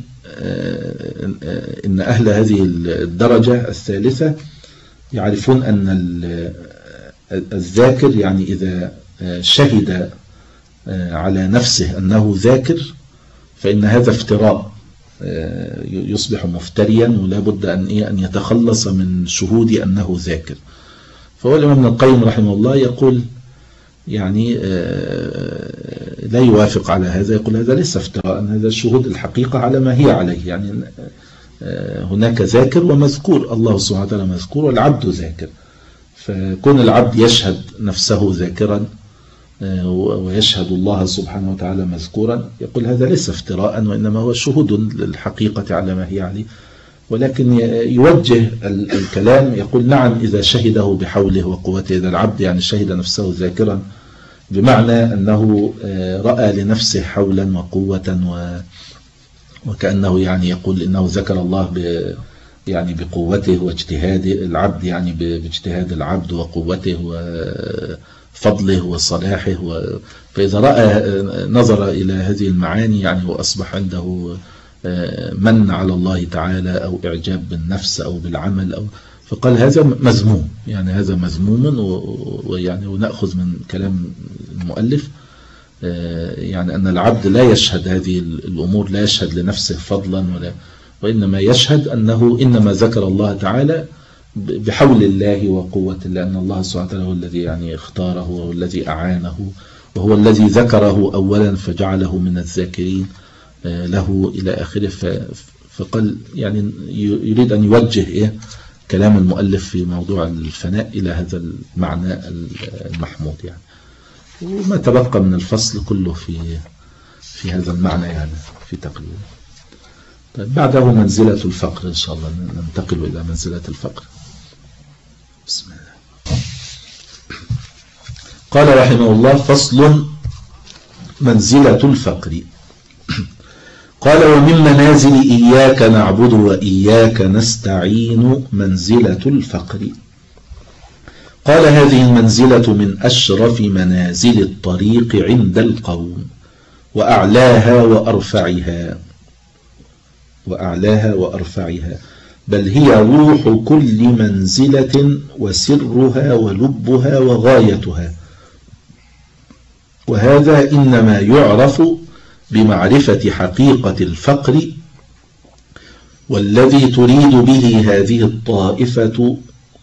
إن أهل هذه الدرجة الثالثة يعرفون أن الذاكر يعني إذا شهد على نفسه أنه ذاكر فإن هذا افتراء، يصبح مفتريا ولا بد أن أن يتخلص من شهود أنه ذاكر. فهو الإمام ابن القيم رحمه الله يقول يعني لا يوافق على هذا، يقول هذا ليس افتراء، هذا شهود الحقيقة على ما هي عليه، يعني هناك ذاكر ومذكور، الله سبحانه وتعالى مذكور والعبد ذاكر، فكون العبد يشهد نفسه ذاكرا ويشهد الله سبحانه وتعالى مذكورا يقول هذا ليس افتراء وإنما هو شهود للحقيقة على ما هي عليه، ولكن يوجه الكلام يقول نعم إذا شهده بحوله وقوته، إذا العبد يعني شهد نفسه ذاكرا بمعنى أنه رأى لنفسه حولا وقوة وكأنه يعني يقول إنه ذكر الله ب يعني بقوته واجتهاده العبد، يعني باجتهاد العبد وقوته وفضله وصلاحه و... فإذا رأى نظر إلى هذه المعاني يعني وأصبح عنده من على الله تعالى أو إعجاب بالنفس أو بالعمل أو فقال هذا مذموم، يعني هذا مذموم، ويعني ونأخذ من كلام المؤلف يعني أن العبد لا يشهد هذه الأمور، لا يشهد لنفسه فضلا ولا، وإنما يشهد أنه إنما ذكر الله تعالى بحول الله وقوته، لأن الله سبحانه وتعالى هو الذي يعني اختاره وهو الذي أعانه وهو الذي ذكره أولا فجعله من الذاكرين له إلى آخره. فقال يعني يريد أن يوجه إيه كلام المؤلف في موضوع الفناء إلى هذا المعنى المحمود يعني، وما تبقى من الفصل كله في في هذا المعنى يعني في تقريبا. طيب بعده منزلة الفقر، إن شاء الله ننتقل إلى منزلة الفقر. بسم الله. قال رحمه الله فصل منزلة الفقر. قال ومن منازل إياك نعبد وإياك نستعين منزلة الفقر. قال هذه المنزلة من أشرف منازل الطريق عند القوم وأعلاها وأرفعها وأعلاها وأرفعها بل هي روح كل منزلة وسرها ولبها وغايتها، وهذا إنما يعرف بمعرفة حقيقة الفقر، والذي تريد به هذه الطائفة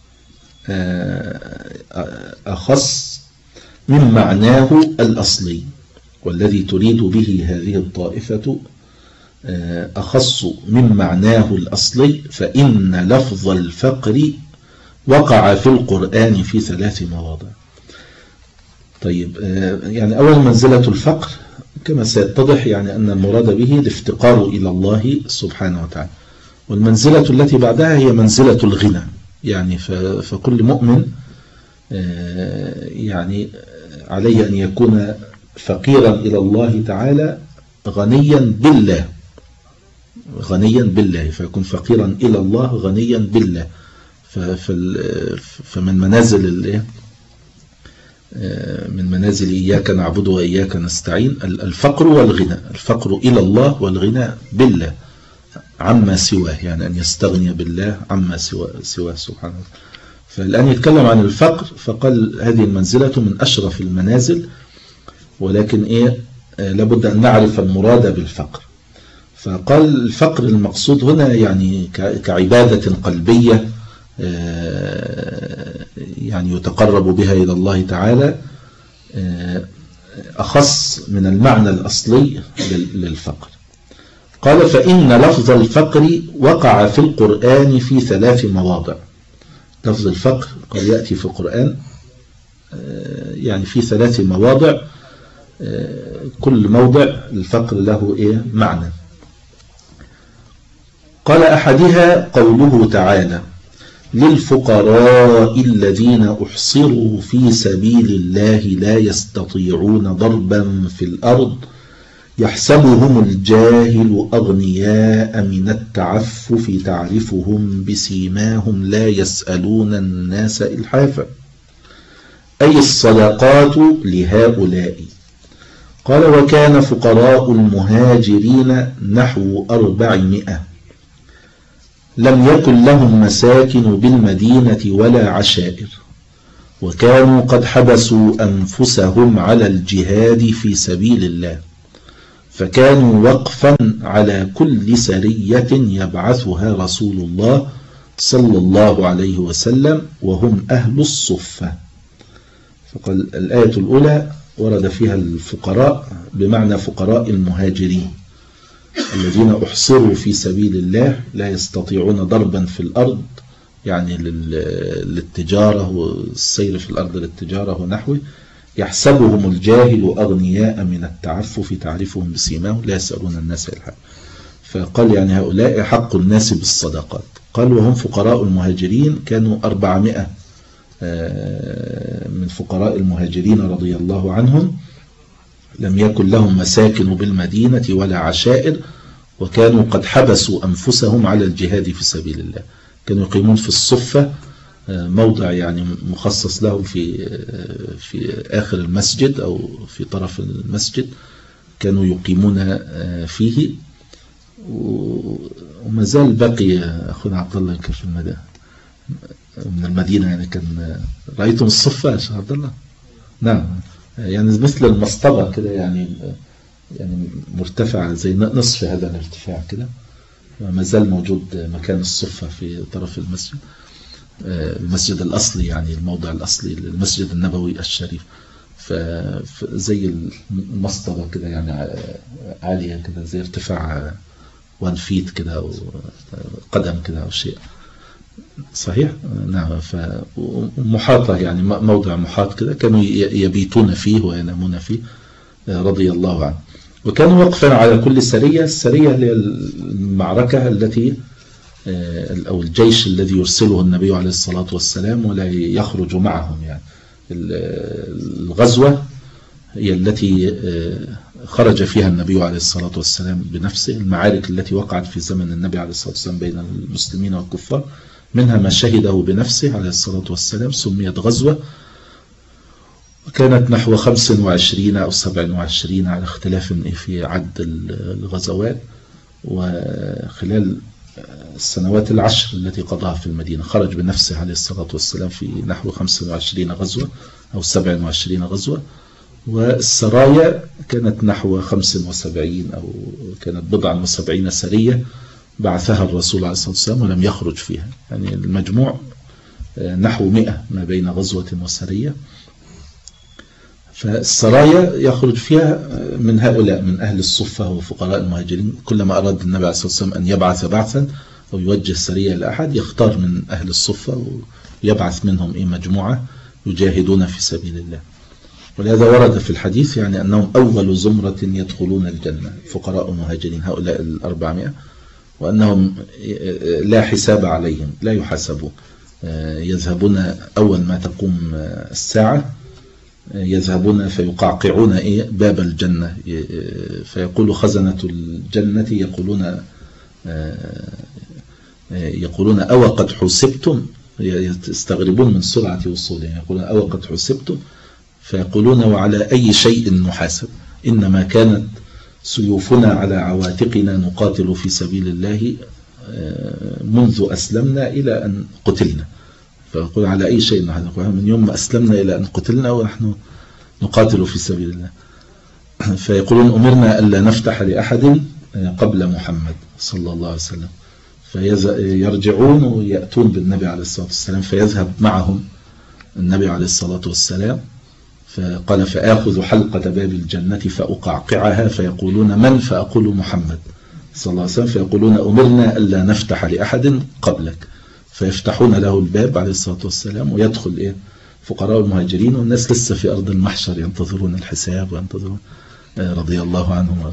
أخص من معناه الأصلي والذي تريد به هذه الطائفة أخص من معناه الأصلي، فإن لفظ الفقر وقع في القرآن في ثلاث مواضع. طيب يعني أول منزلة الفقر كما سيتضح يعني أن المراد به الافتقار إلى الله سبحانه وتعالى، والمنزلة التي بعدها هي منزلة الغنى، يعني فكل مؤمن يعني عليه أن يكون فقيرا إلى الله تعالى غنيا بالله، غنيا بالله فيكون فقيرا إلى الله غنيا بالله. فمن منازل من منازل إياك نعبد وإياك نستعين الفقر والغنى، الفقر إلى الله والغنى بالله عما سواه، يعني أن يستغني بالله عما سواه, سواه سبحانه. فالآن يتكلم عن الفقر فقال هذه المنزلة من أشرف المنازل، ولكن إيه لابد أن نعرف المراد بالفقر. فقال الفقر المقصود هنا يعني كعبادة قلبية يعني يتقرب بها إلى الله تعالى، أخص من المعنى الأصلي للفقر. قال فإن لفظ الفقر وقع في القرآن في ثلاث مواضع. لفظ الفقر قد يأتي في القرآن يعني في ثلاث مواضع، كل موضع الفقر له إيه معنى. قال أحدها قوله تعالى للفقراء الذين أحصروا في سبيل الله لا يستطيعون ضربا في الأرض يحسبهم الجاهل أغنياء من التعفف تعرفهم بسيماهم لا يسألون الناس إلحافا، أي الصدقات لهؤلاء. قال وكان فقراء المهاجرين نحو أربعمائة، لم يكن لهم مساكن بالمدينة ولا عشائر، وكانوا قد حبسوا أنفسهم على الجهاد في سبيل الله، فكانوا وقفا على كل سرية يبعثها رسول الله صلى الله عليه وسلم وهم أهل الصفة. فقال الآية الأولى ورد فيها الفقراء بمعنى فقراء المهاجرين الذين أحصروا في سبيل الله لا يستطيعون ضربا في الأرض، يعني للتجارة والسير في الأرض للتجارة ونحوه، يحسبهم الجاهل أغنياء من التعفف تعرفهم بسيماهم لا يسألون الناس إلحافا. فقال يعني هؤلاء حق الناس بالصدقات. قال وهم فقراء المهاجرين كانوا أربعمائة من فقراء المهاجرين رضي الله عنهم، لم يكن لهم مساكن بالمدينة ولا عشائر، وكانوا قد حبسوا أنفسهم على الجهاد في سبيل الله. كانوا يقيمون في الصفة، موضع يعني مخصص لهم في في آخر المسجد أو في طرف المسجد، كانوا يقيمون فيه. وما زال بقي أخونا عبد الله في المدى من المدينة، يعني كان رأيتم الصفة يا شيخ عبد الله؟ نعم، يعني مثل المصطبة كده، يعني يعني مرتفع زي نصف هذا الارتفاع كده. ما زال موجود مكان الصفة في طرف المسجد، المسجد الأصلي، يعني الموضع الأصلي للمسجد النبوي الشريف. فزي المصطبة كده، يعني عالية كده، زي ارتفاع وان فيت كده أو قدم كده أو شيء. صحيح؟ نعم. فمحاطة، يعني موضع محاط كده، كانوا يبيتون فيه وينامون فيه رضي الله عنه. وكانوا وقفا على كل سرية. السرية هي المعركة التي أو الجيش الذي يرسله النبي عليه الصلاة والسلام ولا يخرج معهم، يعني الغزوة هي التي خرج فيها النبي عليه الصلاة والسلام بنفسه. المعارك التي وقعت في زمن النبي عليه الصلاة والسلام بين المسلمين والكفار منها ما شهده بنفسه عليه الصلاة والسلام سميت غزوة، وكانت نحو خمس وعشرين أو سبع وعشرين على اختلاف في عد الغزوات. وخلال السنوات العشر التي قضاها في المدينة خرج بنفسه عليه الصلاة والسلام في نحو خمس وعشرين غزوة أو سبع وعشرين غزوة. والسرايا كانت نحو خمس وسبعين أو كانت بضعا وسبعين سرية بعثها الرسول عليه الصلاة والسلام ولم يخرج فيها، يعني المجموع نحو مئة ما بين غزوة وسرية. فالسرايا يخرج فيها من هؤلاء من أهل الصفة وفقراء المهاجرين. كلما أراد النبي عليه الصلاة والسلام أن يبعث بعثا أو يوجه سرية لأحد يختار من أهل الصفة ويبعث منهم إيه مجموعة يجاهدون في سبيل الله. ولهذا ورد في الحديث يعني أنهم أول زمرة يدخلون الجنة فقراء المهاجرين هؤلاء الأربعمائة، وأنهم لا حساب عليهم، لا يحاسبون، يذهبون أول ما تقوم الساعة يذهبون فيقعقعون إيه باب الجنة، فيقول خزنة الجنة يقولون يقولون أو قد حسبتم، يستغربون من سرعة وصولهم، يقولون أو قد حسبتم، فيقولون وعلى أي شيء نحاسب؟ إنما كانت سيوفنا على عواتقنا نقاتل في سبيل الله منذ أسلمنا إلى أن قتلنا. فيقول على أي شيء نحاسب؟ من يوم ما أسلمنا إلى أن قتلنا ونحن نقاتل في سبيل الله. فيقولون أمرنا ألا نفتح لأحد قبل محمد صلى الله عليه وسلم. فيرجعون ويأتون بالنبي عليه الصلاة والسلام، فيذهب معهم النبي عليه الصلاة والسلام. فقال فآخذ حلقة باب الجنة فأقعقعها، فيقولون من؟ فأقول محمد صلى الله عليه وسلم. فيقولون أمرنا ألا نفتح لأحد قبلك، فيفتحون له الباب عليه الصلاة والسلام، ويدخل إيه فقراء المهاجرين، والناس لسه في أرض المحشر ينتظرون الحساب وينتظرون رضي الله عنهم.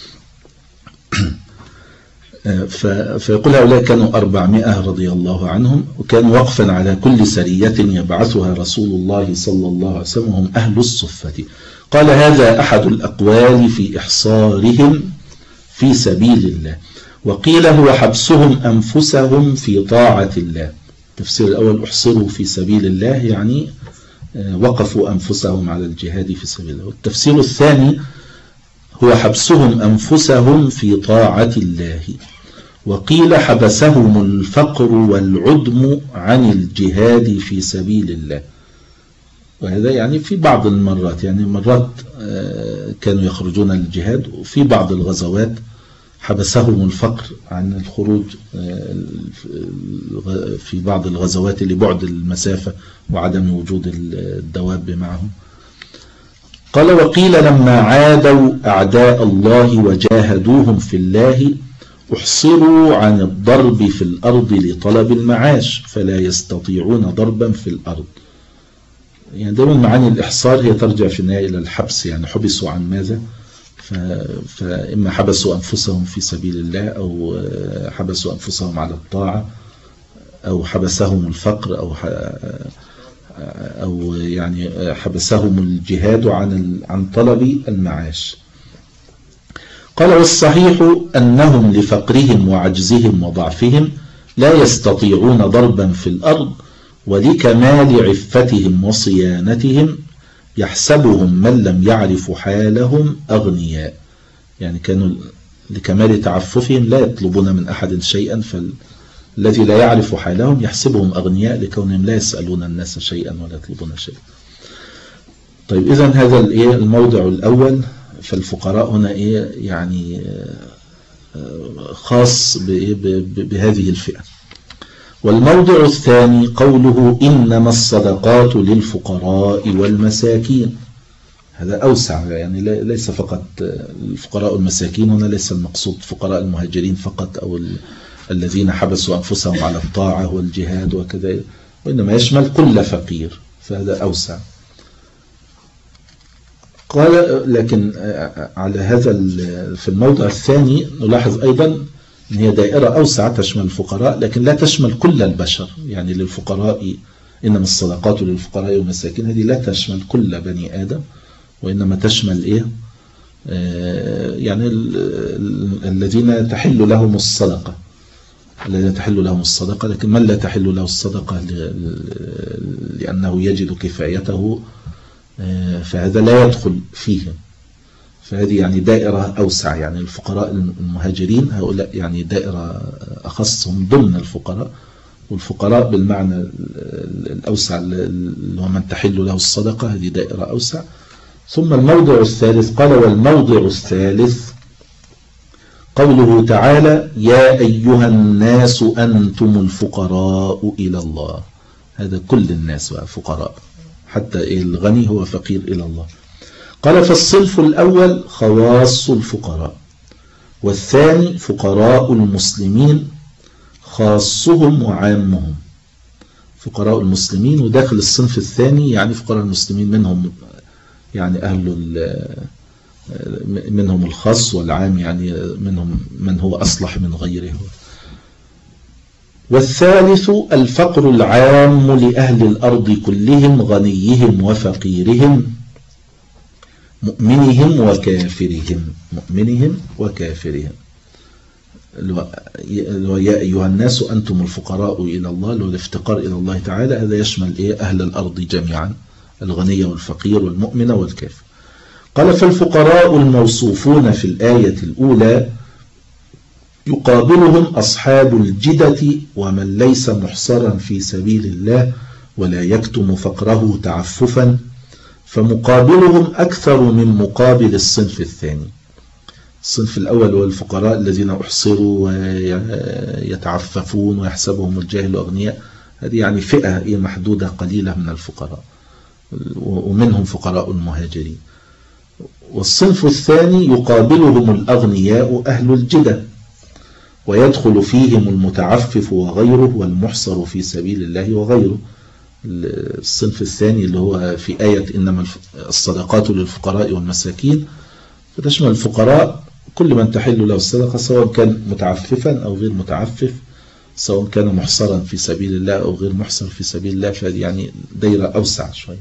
فيقول هؤلاء كانوا أربعمائة رضي الله عنهم، وكانوا وقفا على كل سرية يبعثها رسول الله صلى الله عليه وسلم، وهم أهل الصفة. قال هذا أحد الأقوال في إحصارهم في سبيل الله. وقيل هو حبسهم أنفسهم في طاعة الله. التفسير الأول أحصروا في سبيل الله يعني وقفوا أنفسهم على الجهاد في سبيل الله. والتفسير الثاني هو حبسهم أنفسهم في طاعة الله. وقيل حبسهم الفقر والعدم عن الجهاد في سبيل الله. وهذا يعني في بعض المرات، يعني مرات كانوا يخرجون للجهاد، وفي بعض الغزوات حبسهم الفقر عن الخروج في بعض الغزوات لبعد المسافة وعدم وجود الدواب معهم. قال وقيل لما عادوا أعداء الله وجاهدوهم في الله احصروا عن الضرب في الأرض لطلب المعاش فلا يستطيعون ضربا في الأرض. يعني دائما معاني الإحصار هي ترجع في النهاية إلى الحبس، يعني حبسوا عن ماذا؟ فإما حبسوا أنفسهم في سبيل الله، أو حبسوا أنفسهم على الطاعة، أو حبسهم الفقر، أو أو يعني حبسهم الجهاد عن عن طلب المعاش. قال والصحيح أنهم لفقرهم وعجزهم وضعفهم لا يستطيعون ضربا في الأرض، ولكمال عفتهم وصيانتهم يحسبهم من لم يعرف حالهم أغنياء. يعني كانوا لكمال تعففهم لا يطلبون من أحد شيئا، فالذي لا يعرف حالهم يحسبهم أغنياء لكونهم لا يسألون الناس شيئا ولا يطلبون شيئا. طيب إذن هذا الموضع الأول. فالفقراء هنا إيه يعني خاص بهذه الفئة. والموضع الثاني قوله إنما الصدقات للفقراء والمساكين. هذا أوسع، يعني ليس فقط الفقراء والمساكين، هنا ليس المقصود فقراء المهاجرين فقط أو الذين حبسوا أنفسهم على الطاعة والجهاد وكذا، وإنما يشمل كل فقير، فهذا أوسع. قال لكن على هذا في الموضع الثاني نلاحظ أيضا أن هي دائرة أوسع تشمل الفقراء، لكن لا تشمل كل البشر. يعني للفقراء إنما الصدقات للفقراء والمساكين، هذه لا تشمل كل بني آدم، وإنما تشمل إيه آه يعني الذين تحل لهم الصدقة، الذين تحل لهم الصدقة. لكن من لا تحل له الصدقة لأنه يجد كفايته آه فهذا لا يدخل فيهم. فهذه يعني دائرة أوسع، يعني الفقراء المهاجرين هؤلاء يعني دائرة أخص، هم ضمن الفقراء، والفقراء بالمعنى الأوسع اللي هو من تحل له الصدقة، هذه دائرة أوسع. ثم الموضع الثالث قال والموضع الثالث قوله تعالى يا أيها الناس أنتم الفقراء إلى الله. هذا كل الناس فقراء، حتى الغني هو فقير إلى الله. قال فالصنف الأول خواص الفقراء، والثاني فقراء المسلمين خاصهم وعامهم. فقراء المسلمين، وداخل الصنف الثاني يعني فقراء المسلمين منهم يعني أهل منهم الخاص، والعام يعني منهم من هو أصلح من غيره. والثالث الفقر العام لأهل الأرض كلهم غنيهم وفقيرهم مؤمنهم وكافرهم مؤمنهم وكافرهم يا أيها الناس أنتم الفقراء إلى الله، لو الافتقار إلى الله تعالى هذا يشمل إيه أهل الأرض جميعا، الغني والفقير والمؤمن والكافر. قال فالفقراء الموصوفون في الآية الأولى يقابلهم أصحاب الجدة ومن ليس محصرا في سبيل الله ولا يكتم فقره تعففا، فمقابلهم أكثر من مقابل الصنف الثاني. الصنف الأول هو الفقراء الذين أحصروا ويتعففون ويحسبهم الجاهل أغنياء، هذه يعني فئة محدودة قليلة من الفقراء، ومنهم فقراء المهاجرين. والصنف الثاني يقابلهم الأغنياء أهل الجدة، ويدخل فيهم المتعفف وغيره والمحصر في سبيل الله وغيره. الصنف الثاني اللي هو في آية إنما الصدقات للفقراء والمساكين، فتشمل الفقراء كل من تحل له الصدقة، سواء كان متعففا أو غير متعفف، سواء كان محصرا في سبيل الله أو غير محصر في سبيل الله، فهذه يعني دايرة أوسع شوي.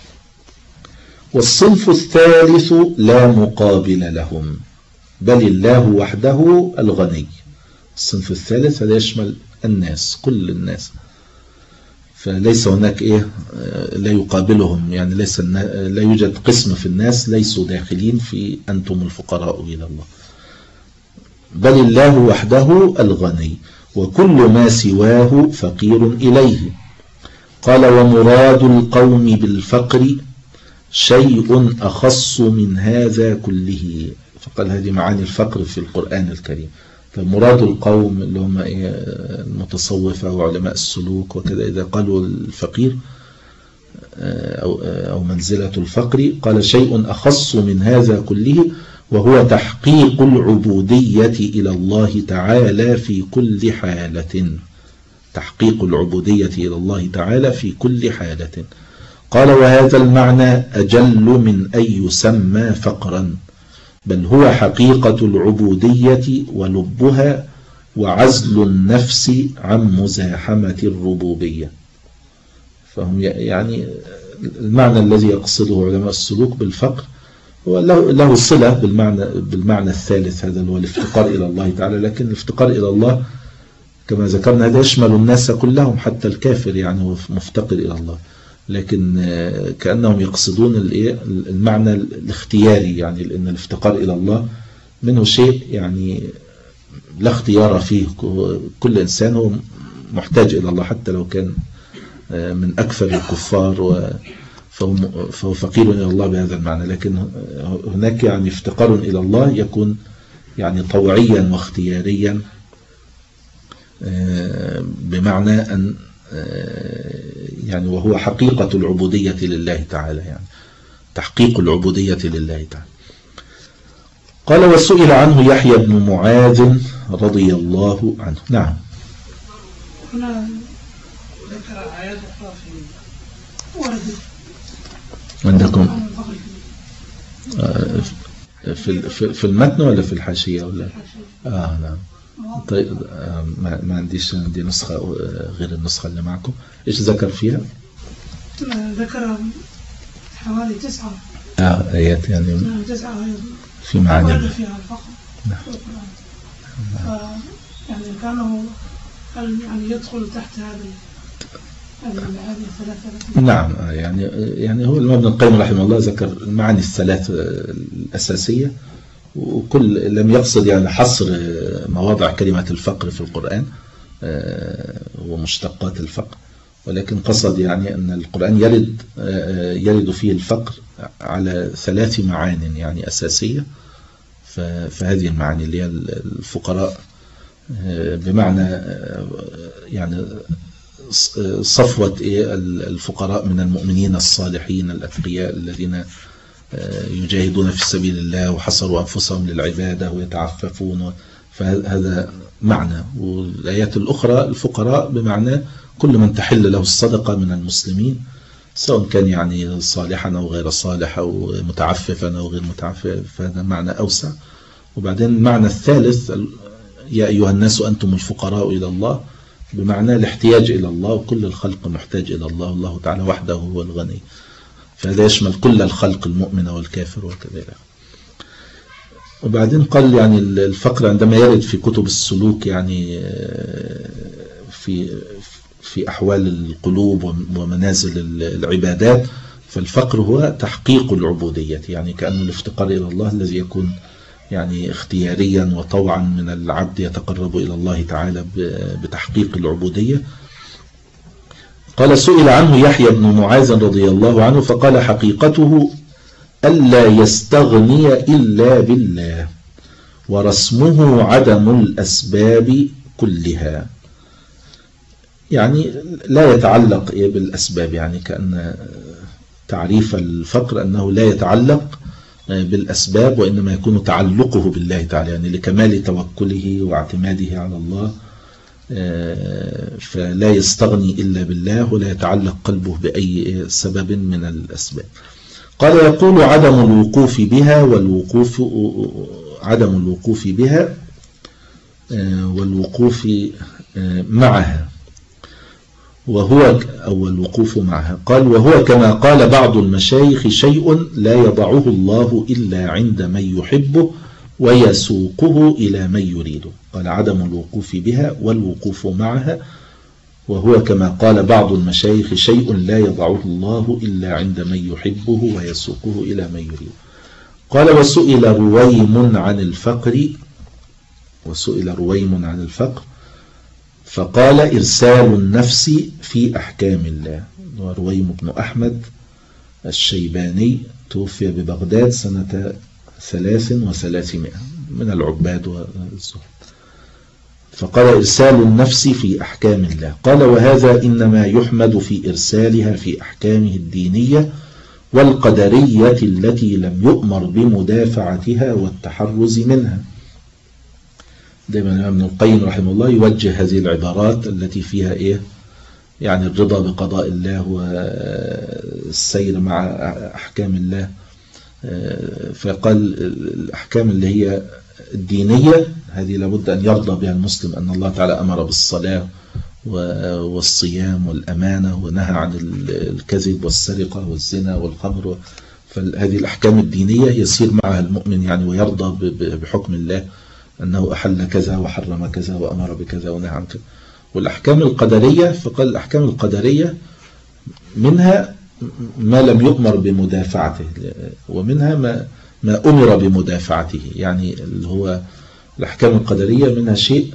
والصنف الثالث لا مقابل لهم بل الله وحده الغني. الصنف الثالث هذا يشمل الناس، كل الناس، فليس هناك إيه لا يقابلهم، يعني ليس لا يوجد قسم في الناس ليسوا داخلين في أنتم الفقراء إلى الله، بل الله وحده الغني وكل ما سواه فقير إليه. قال ومراد القوم بالفقر شيء أخص من هذا كله. فقال هذه معاني الفقر في القرآن الكريم. فمراد القوم اللي هم المتصوفة وعلماء السلوك وكذا، إذا قالوا الفقير أو, أو منزلة الفقر، قال شيء أخص من هذا كله وهو تحقيق العبودية إلى الله تعالى في كل حالة. تحقيق العبودية إلى الله تعالى في كل حالة. قال وهذا المعنى أجل من أن يسمى فقرا، بل هو حقيقة العبودية ولبها وعزل النفس عن مزاحمة الربوبية. فهم يعني المعنى الذي يقصده علماء السلوك بالفقر هو له صلة بالمعنى, بالمعنى الثالث، هذا هو الافتقار إلى الله تعالى. لكن الافتقار إلى الله كما ذكرنا هذا يشمل الناس كلهم، حتى الكافر يعني هو مفتقر إلى الله، لكن كأنهم يقصدون المعنى الاختياري، يعني لأن الافتقار إلى الله منه شيء يعني لا اختيار فيه، كل إنسان هو محتاج إلى الله حتى لو كان من أكثر الكفار، فهو فقير إلى الله بهذا المعنى. لكن هناك يعني افتقار إلى الله يكون يعني طوعيا واختياريا، بمعنى أن يعني وهو حقيقة العبودية لله تعالى، يعني تحقيق العبودية لله تعالى. قال وسئل عنه يحيى بن معاذ رضي الله عنه. نعم. هنا ذكر آيات أخرى في وردت عندكم في في المتن ولا في الحاشية ولا؟ آه نعم. طيب ما, ما عنديش عندي نسخة غير النسخة اللي معكم. إيش ذكر فيها؟ ذكر حوالي تسعة آه آيات يعني تسعة في معاني فيها الفقر. نعم. يعني كانه هل يعني يدخل تحت هذه هذه الثلاثة؟ نعم. يعني يعني هو الإمام ابن القيم رحمه الله ذكر المعاني الثلاث الأساسية، وكل لم يقصد يعني حصر مواضع كلمة الفقر في القرآن ومشتقات الفقر، ولكن قصد يعني أن القرآن يرد يرد فيه الفقر على ثلاث معان يعني أساسية. فهذه المعاني اللي هي الفقراء بمعنى يعني صفوة الفقراء من المؤمنين الصالحين الأتقياء الذين يجاهدون في سبيل الله وحصروا أنفسهم للعبادة ويتعففون، فهذا معنى. والآيات الأخرى الفقراء بمعنى كل من تحل له الصدقة من المسلمين، سواء كان يعني صالحا أو غير صالح أو متعففا أو غير متعفف، فهذا معنى أوسع. وبعدين المعنى الثالث يا أيها الناس أنتم الفقراء إلى الله، بمعنى الاحتياج إلى الله، وكل الخلق محتاج إلى الله، الله تعالى وحده هو الغني، فهذا يشمل كل الخلق المؤمن والكافر وكذلك. وبعدين قال يعني الفقر عندما يرد في كتب السلوك يعني في في أحوال القلوب ومنازل العبادات، فالفقر هو تحقيق العبودية، يعني كأنه الافتقار إلى الله الذي يكون يعني اختياريا وطوعا من العبد يتقرب إلى الله تعالى بتحقيق العبودية. قال سئل عنه يحيى بن معاذ رضي الله عنه فقال حقيقته ألا يستغني إلا بالله ورسمه عدم الأسباب كلها، يعني لا يتعلق بالأسباب، يعني كأن تعريف الفقر أنه لا يتعلق بالأسباب وإنما يكون تعلقه بالله تعالى، يعني لكمال توكله واعتماده على الله، فلا يستغني إلا بالله ولا يتعلق قلبه بأي سبب من الأسباب. قال يقول عدم الوقوف بها والوقوف عدم الوقوف بها والوقوف معها وهو أو الوقوف معها. قال وهو كما قال بعض المشايخ شيء لا يضعه الله إلا عند من يحبه ويسوقه إلى من يريده. قال عدم الوقوف بها والوقوف معها وهو كما قال بعض المشايخ شيء لا يضعه الله إلا عند من يحبه ويسوقه إلى من يريده. قال وسئل رويم عن الفقر وسئل رويم عن الفقر فقال إرسال النفس في أحكام الله. ورويم بن أحمد الشيباني توفي ببغداد سنة ثلاث وثلاثمائة من العباد والزهد. فقال إرسال النفس في أحكام الله. قال وهذا إنما يحمد في إرسالها في أحكامه الدينية والقدرية التي لم يؤمر بمدافعتها والتحرز منها. دائما ابن القيم رحمه الله يوجه هذه العبارات التي فيها إيه؟ يعني الرضا بقضاء الله والسير مع أحكام الله. فقال الأحكام اللي هي الدينية هذه لابد أن يرضى بها المسلم، أن الله تعالى أمر بالصلاة والصيام والأمانة ونهى عن الكذب والسرقة والزنا والخمر. فهذه الأحكام الدينية يسير معها المؤمن يعني ويرضى بحكم الله أنه أحل كذا وحرم كذا وأمر بكذا ونهى عن كذا. والأحكام القدرية فقال الأحكام القدرية منها ما لم يؤمر بمدافعته ومنها ما ما أمر بمدافعته، يعني اللي هو الأحكام القدرية منها شيء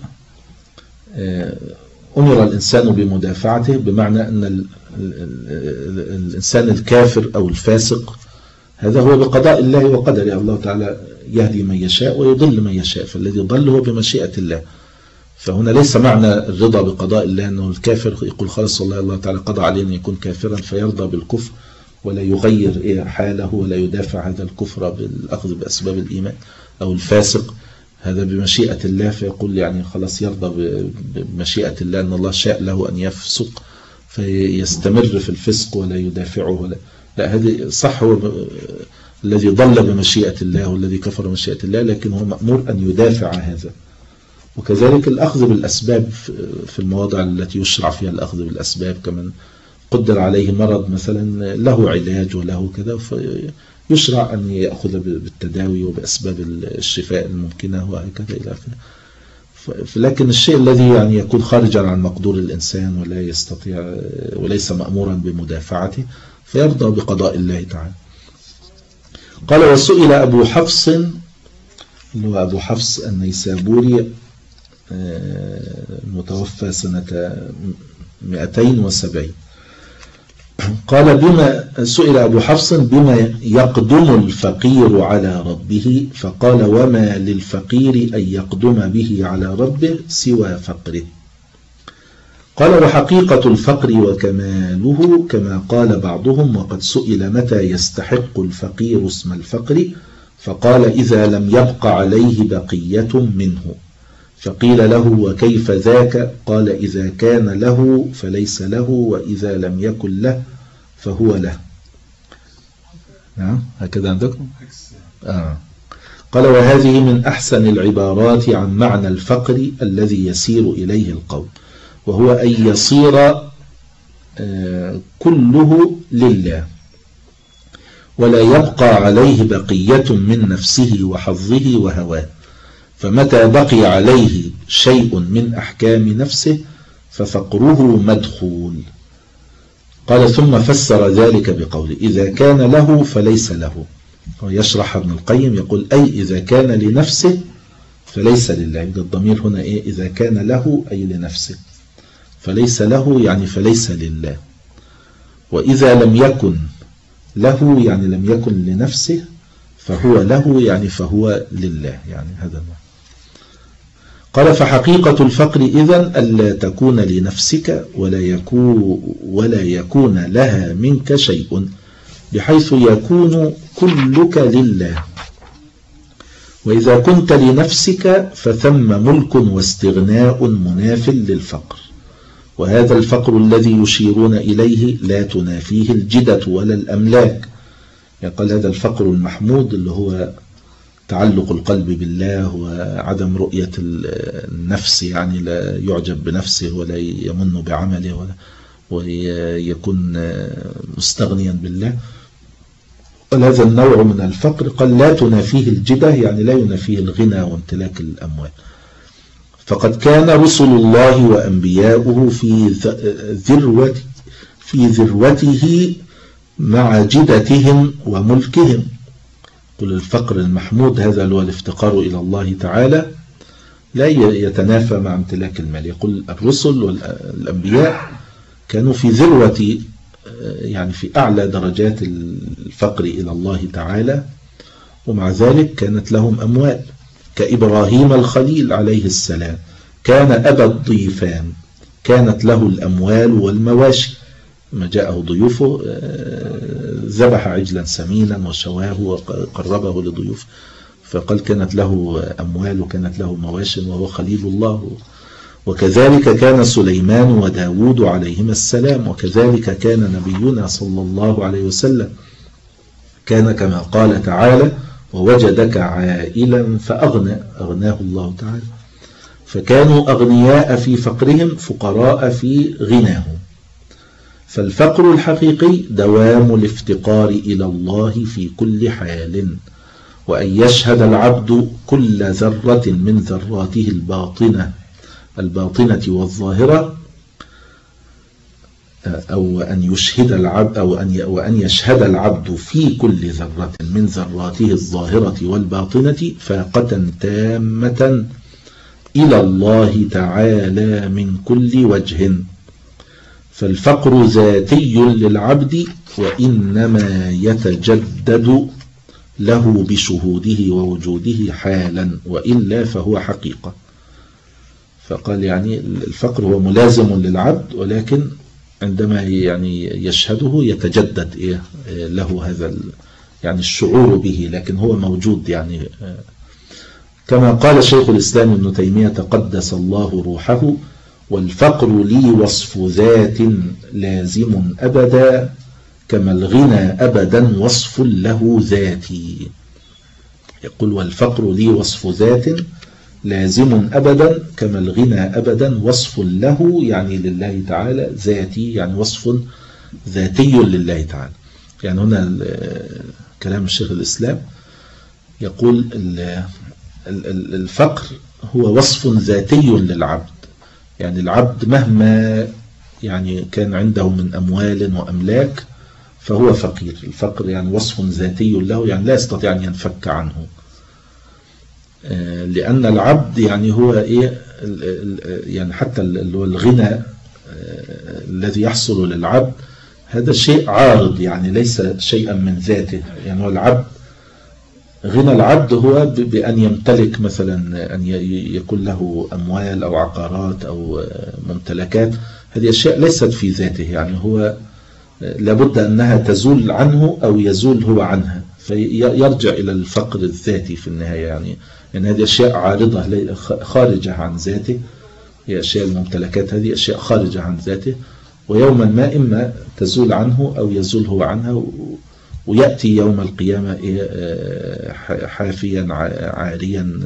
أمر الإنسان بمدافعته، بمعنى أن الإنسان الكافر أو الفاسق هذا هو بقضاء الله وقدره، الله تعالى يهدي من يشاء ويضل من يشاء، فالذي ضل هو بمشيئة الله. فهنا ليس معنى الرضا بقضاء الله أنه الكافر يقول خلاص والله الله تعالى قضى عليه أن يكون كافرا فيرضى بالكفر ولا يغير حاله ولا يدافع هذا الكفر بالأخذ بأسباب الإيمان، أو الفاسق هذا بمشيئة الله فيقول يعني خلاص يرضى بمشيئة الله أن الله شاء له أن يفسق فيستمر في الفسق ولا يدافعه ولا لا. هذه صح، هو الذي ضل بمشيئة الله والذي كفر بمشيئة الله، لكن هو مأمور أن يدافع هذا. وكذلك الأخذ بالأسباب في المواضع التي يشرع فيها الأخذ بالأسباب، كمن قدر عليه مرض مثلا له علاج وله كذا فيشرع أن يأخذ بالتداوي وبأسباب الشفاء الممكنة وهكذا إلى آخره. لكن الشيء الذي يعني يكون خارجا عن مقدور الإنسان ولا يستطيع وليس مأمورا بمدافعته فيرضى بقضاء الله تعالى. قال وسئل أبو حفص اللي هو أبو حفص النيسابوري المتوفى سنة مئتين وسبعين. قال بما سئل أبو حفص بما يقدم الفقير على ربه، فقال وما للفقير أن يقدم به على ربه سوى فقره. قال وحقيقة الفقر وكماله كما قال بعضهم، وقد سئل متى يستحق الفقير اسم الفقر، فقال إذا لم يبق عليه بقية منه. فقيل له وكيف ذاك؟ قال إذا كان له فليس له، وإذا لم يكن له فهو له. نعم هكذا عندكم؟ آه. قال وهذه من أحسن العبارات عن معنى الفقر الذي يسير إليه القول، وهو أن يصير آه كله لله ولا يبقى عليه بقية من نفسه وحظه وهواه. فمتى بقي عليه شيء من أحكام نفسه ففقره مدخول. قال ثم فسر ذلك بقوله إذا كان له فليس له. ويشرح ابن القيم يقول أي إذا كان لنفسه فليس لله. الضمير هنا إيه؟ إذا كان له أي لنفسه، فليس له يعني فليس لله. وإذا لم يكن له يعني لم يكن لنفسه، فهو له يعني فهو لله، يعني هذا المعنى. قال فحقيقة الفقر إذن ألا تكون لنفسك ولا يكون, ولا يكون لها منك شيء، بحيث يكون كلك لله. وإذا كنت لنفسك فثم ملك واستغناء مناف للفقر، وهذا الفقر الذي يشيرون إليه لا تنافيه الجدة ولا الأملاك. يقول هذا الفقر المحمود اللي هو تعلق القلب بالله وعدم رؤية النفس، يعني لا يعجب بنفسه ولا يمن بعمله ولا ويكون مستغنيا بالله. قال هذا النوع من الفقر قال لا تنافيه الجدة، يعني لا ينافيه الغنى وامتلاك الأموال. فقد كان رسل الله وأنبياؤه في ذروة في ذروته مع جدتهم وملكهم. قل الفقر المحمود هذا هو الافتقار إلى الله تعالى، لا يتنافى مع امتلاك المال. يقول الرسل والأنبياء كانوا في ذروة، يعني في أعلى درجات الفقر إلى الله تعالى، ومع ذلك كانت لهم أموال. كإبراهيم الخليل عليه السلام كان أبا الضيفان، كانت له الأموال والمواشي. ما جاءه ضيوفه ذبح عجلا سمينا وشواه وقربه لضيوفه، فقال كانت له أموال وكانت له مواشي وهو خليل الله. وكذلك كان سليمان وداود عليهما السلام، وكذلك كان نبينا صلى الله عليه وسلم. كان كما قال تعالى ووجدك عائلا فأغنى، أغناه الله تعالى. فكانوا أغنياء في فقرهم فقراء في غناهم. فالفقر الحقيقي دوام الافتقار إلى الله في كل حال، وأن يشهد العبد كل ذرة من ذراته الباطنة الباطنة والظاهرة، أو أن يشهد العبد أو أن وأن يشهد العبد في كل ذرة من ذراته الظاهرة والباطنة فاقة تامة إلى الله تعالى من كل وجه. فالفقر ذاتي للعبد، وإنما يتجدد له بشهوده ووجوده حالا، وإلا فهو حقيقة. فقال يعني الفقر هو ملازم للعبد، ولكن عندما يعني يشهده يتجدد إيه له هذا يعني الشعور به، لكن هو موجود. يعني كما قال شيخ الإسلام ابن تيمية قدس الله روحه والفقر لي وصف ذات لازم أبدا، كما الغنى أبدا وصف له ذاتي. يقول والفقر لي وصف ذات لازم أبدا، كما الغنى أبدا وصف له، يعني لله تعالى، ذاتي يعني وصف ذاتي لله تعالى. يعني هنا كلام الشيخ الإسلام يقول الفقر هو وصف ذاتي للعبد. يعني العبد مهما يعني كان عنده من أموال وأملاك فهو فقير. الفقر يعني وصف ذاتي له، يعني لا يستطيع أن ينفك عنه، لأن العبد يعني هو إيه يعني حتى اللي هو الغنى الذي يحصل للعبد هذا شيء عارض، يعني ليس شيئا من ذاته. يعني هو العبد غنى العبد هو بأن يمتلك مثلا، أن يكون له أموال أو عقارات أو ممتلكات. هذه أشياء ليست في ذاته، يعني هو لابد أنها تزول عنه أو يزول هو عنها، فيرجع إلى الفقر الذاتي في النهاية. يعني يعني هذه أشياء عارضة خارجة عن ذاته، هي أشياء الممتلكات، هذه أشياء خارجة عن ذاته، ويوما ما إما تزول عنه أو يزول هو عنها، ويأتي يوم القيامة حافيا عاريا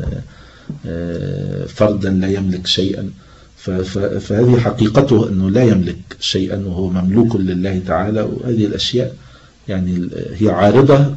فردا لا يملك شيئا. فهذه حقيقته أنه لا يملك شيئا وهو مملوك لله تعالى. وهذه الأشياء يعني هي عارضة،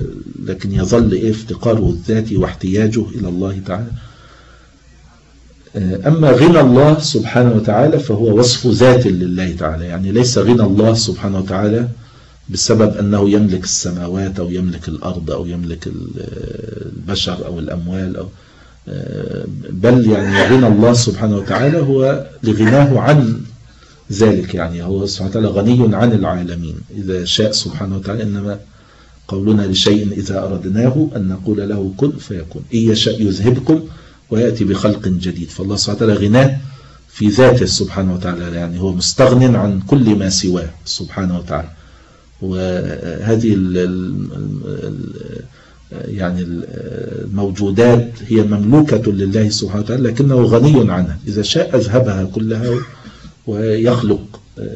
لكن يظل افتقاره الذاتي واحتياجه إلى الله تعالى. أما غنى الله سبحانه وتعالى فهو وصف ذات لله تعالى، يعني ليس غنى الله سبحانه وتعالى بسبب أنه يملك السماوات أو يملك الأرض أو يملك البشر أو الأموال أو بل يعني غنى الله سبحانه وتعالى هو لغناه عن ذلك، يعني هو سبحانه وتعالى غني عن العالمين إذا شاء سبحانه وتعالى. إنما قولنا لشيء إذا أردناه أن نقول له كن فيكون، إن يشاء يذهبكم ويأتي بخلق جديد. فالله سبحانه وتعالى غناه في ذاته سبحانه وتعالى، يعني هو مستغن عن كل ما سواه سبحانه وتعالى. وهذه ال ال يعني الموجودات هي مملوكة لله سبحانه وتعالى لكنه غني عنها، إذا شاء أذهبها كلها ويخلق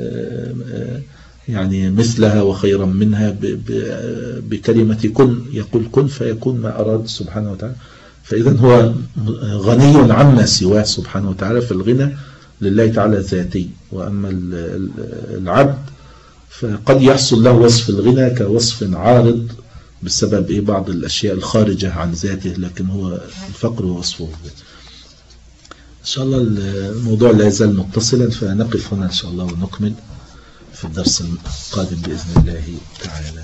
يعني مثلها وخيرا منها بكلمة كن، يقول كن فيكون ما أراد سبحانه وتعالى. فإذا هو غني عما سواه سبحانه وتعالى، فالغنى لله تعالى ذاتي. وأما العبد فقد يحصل له وصف الغنى كوصف عارض بسبب إيه بعض الأشياء الخارجة عن ذاته، لكن هو الفقر وصفه. إن شاء الله الموضوع لا يزال متصلا، فنقف هنا إن شاء الله ونكمل في الدرس القادم بإذن الله تعالى.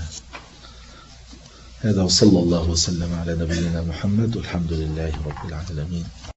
هذا وصلى الله وسلم على نبينا محمد والحمد لله رب العالمين.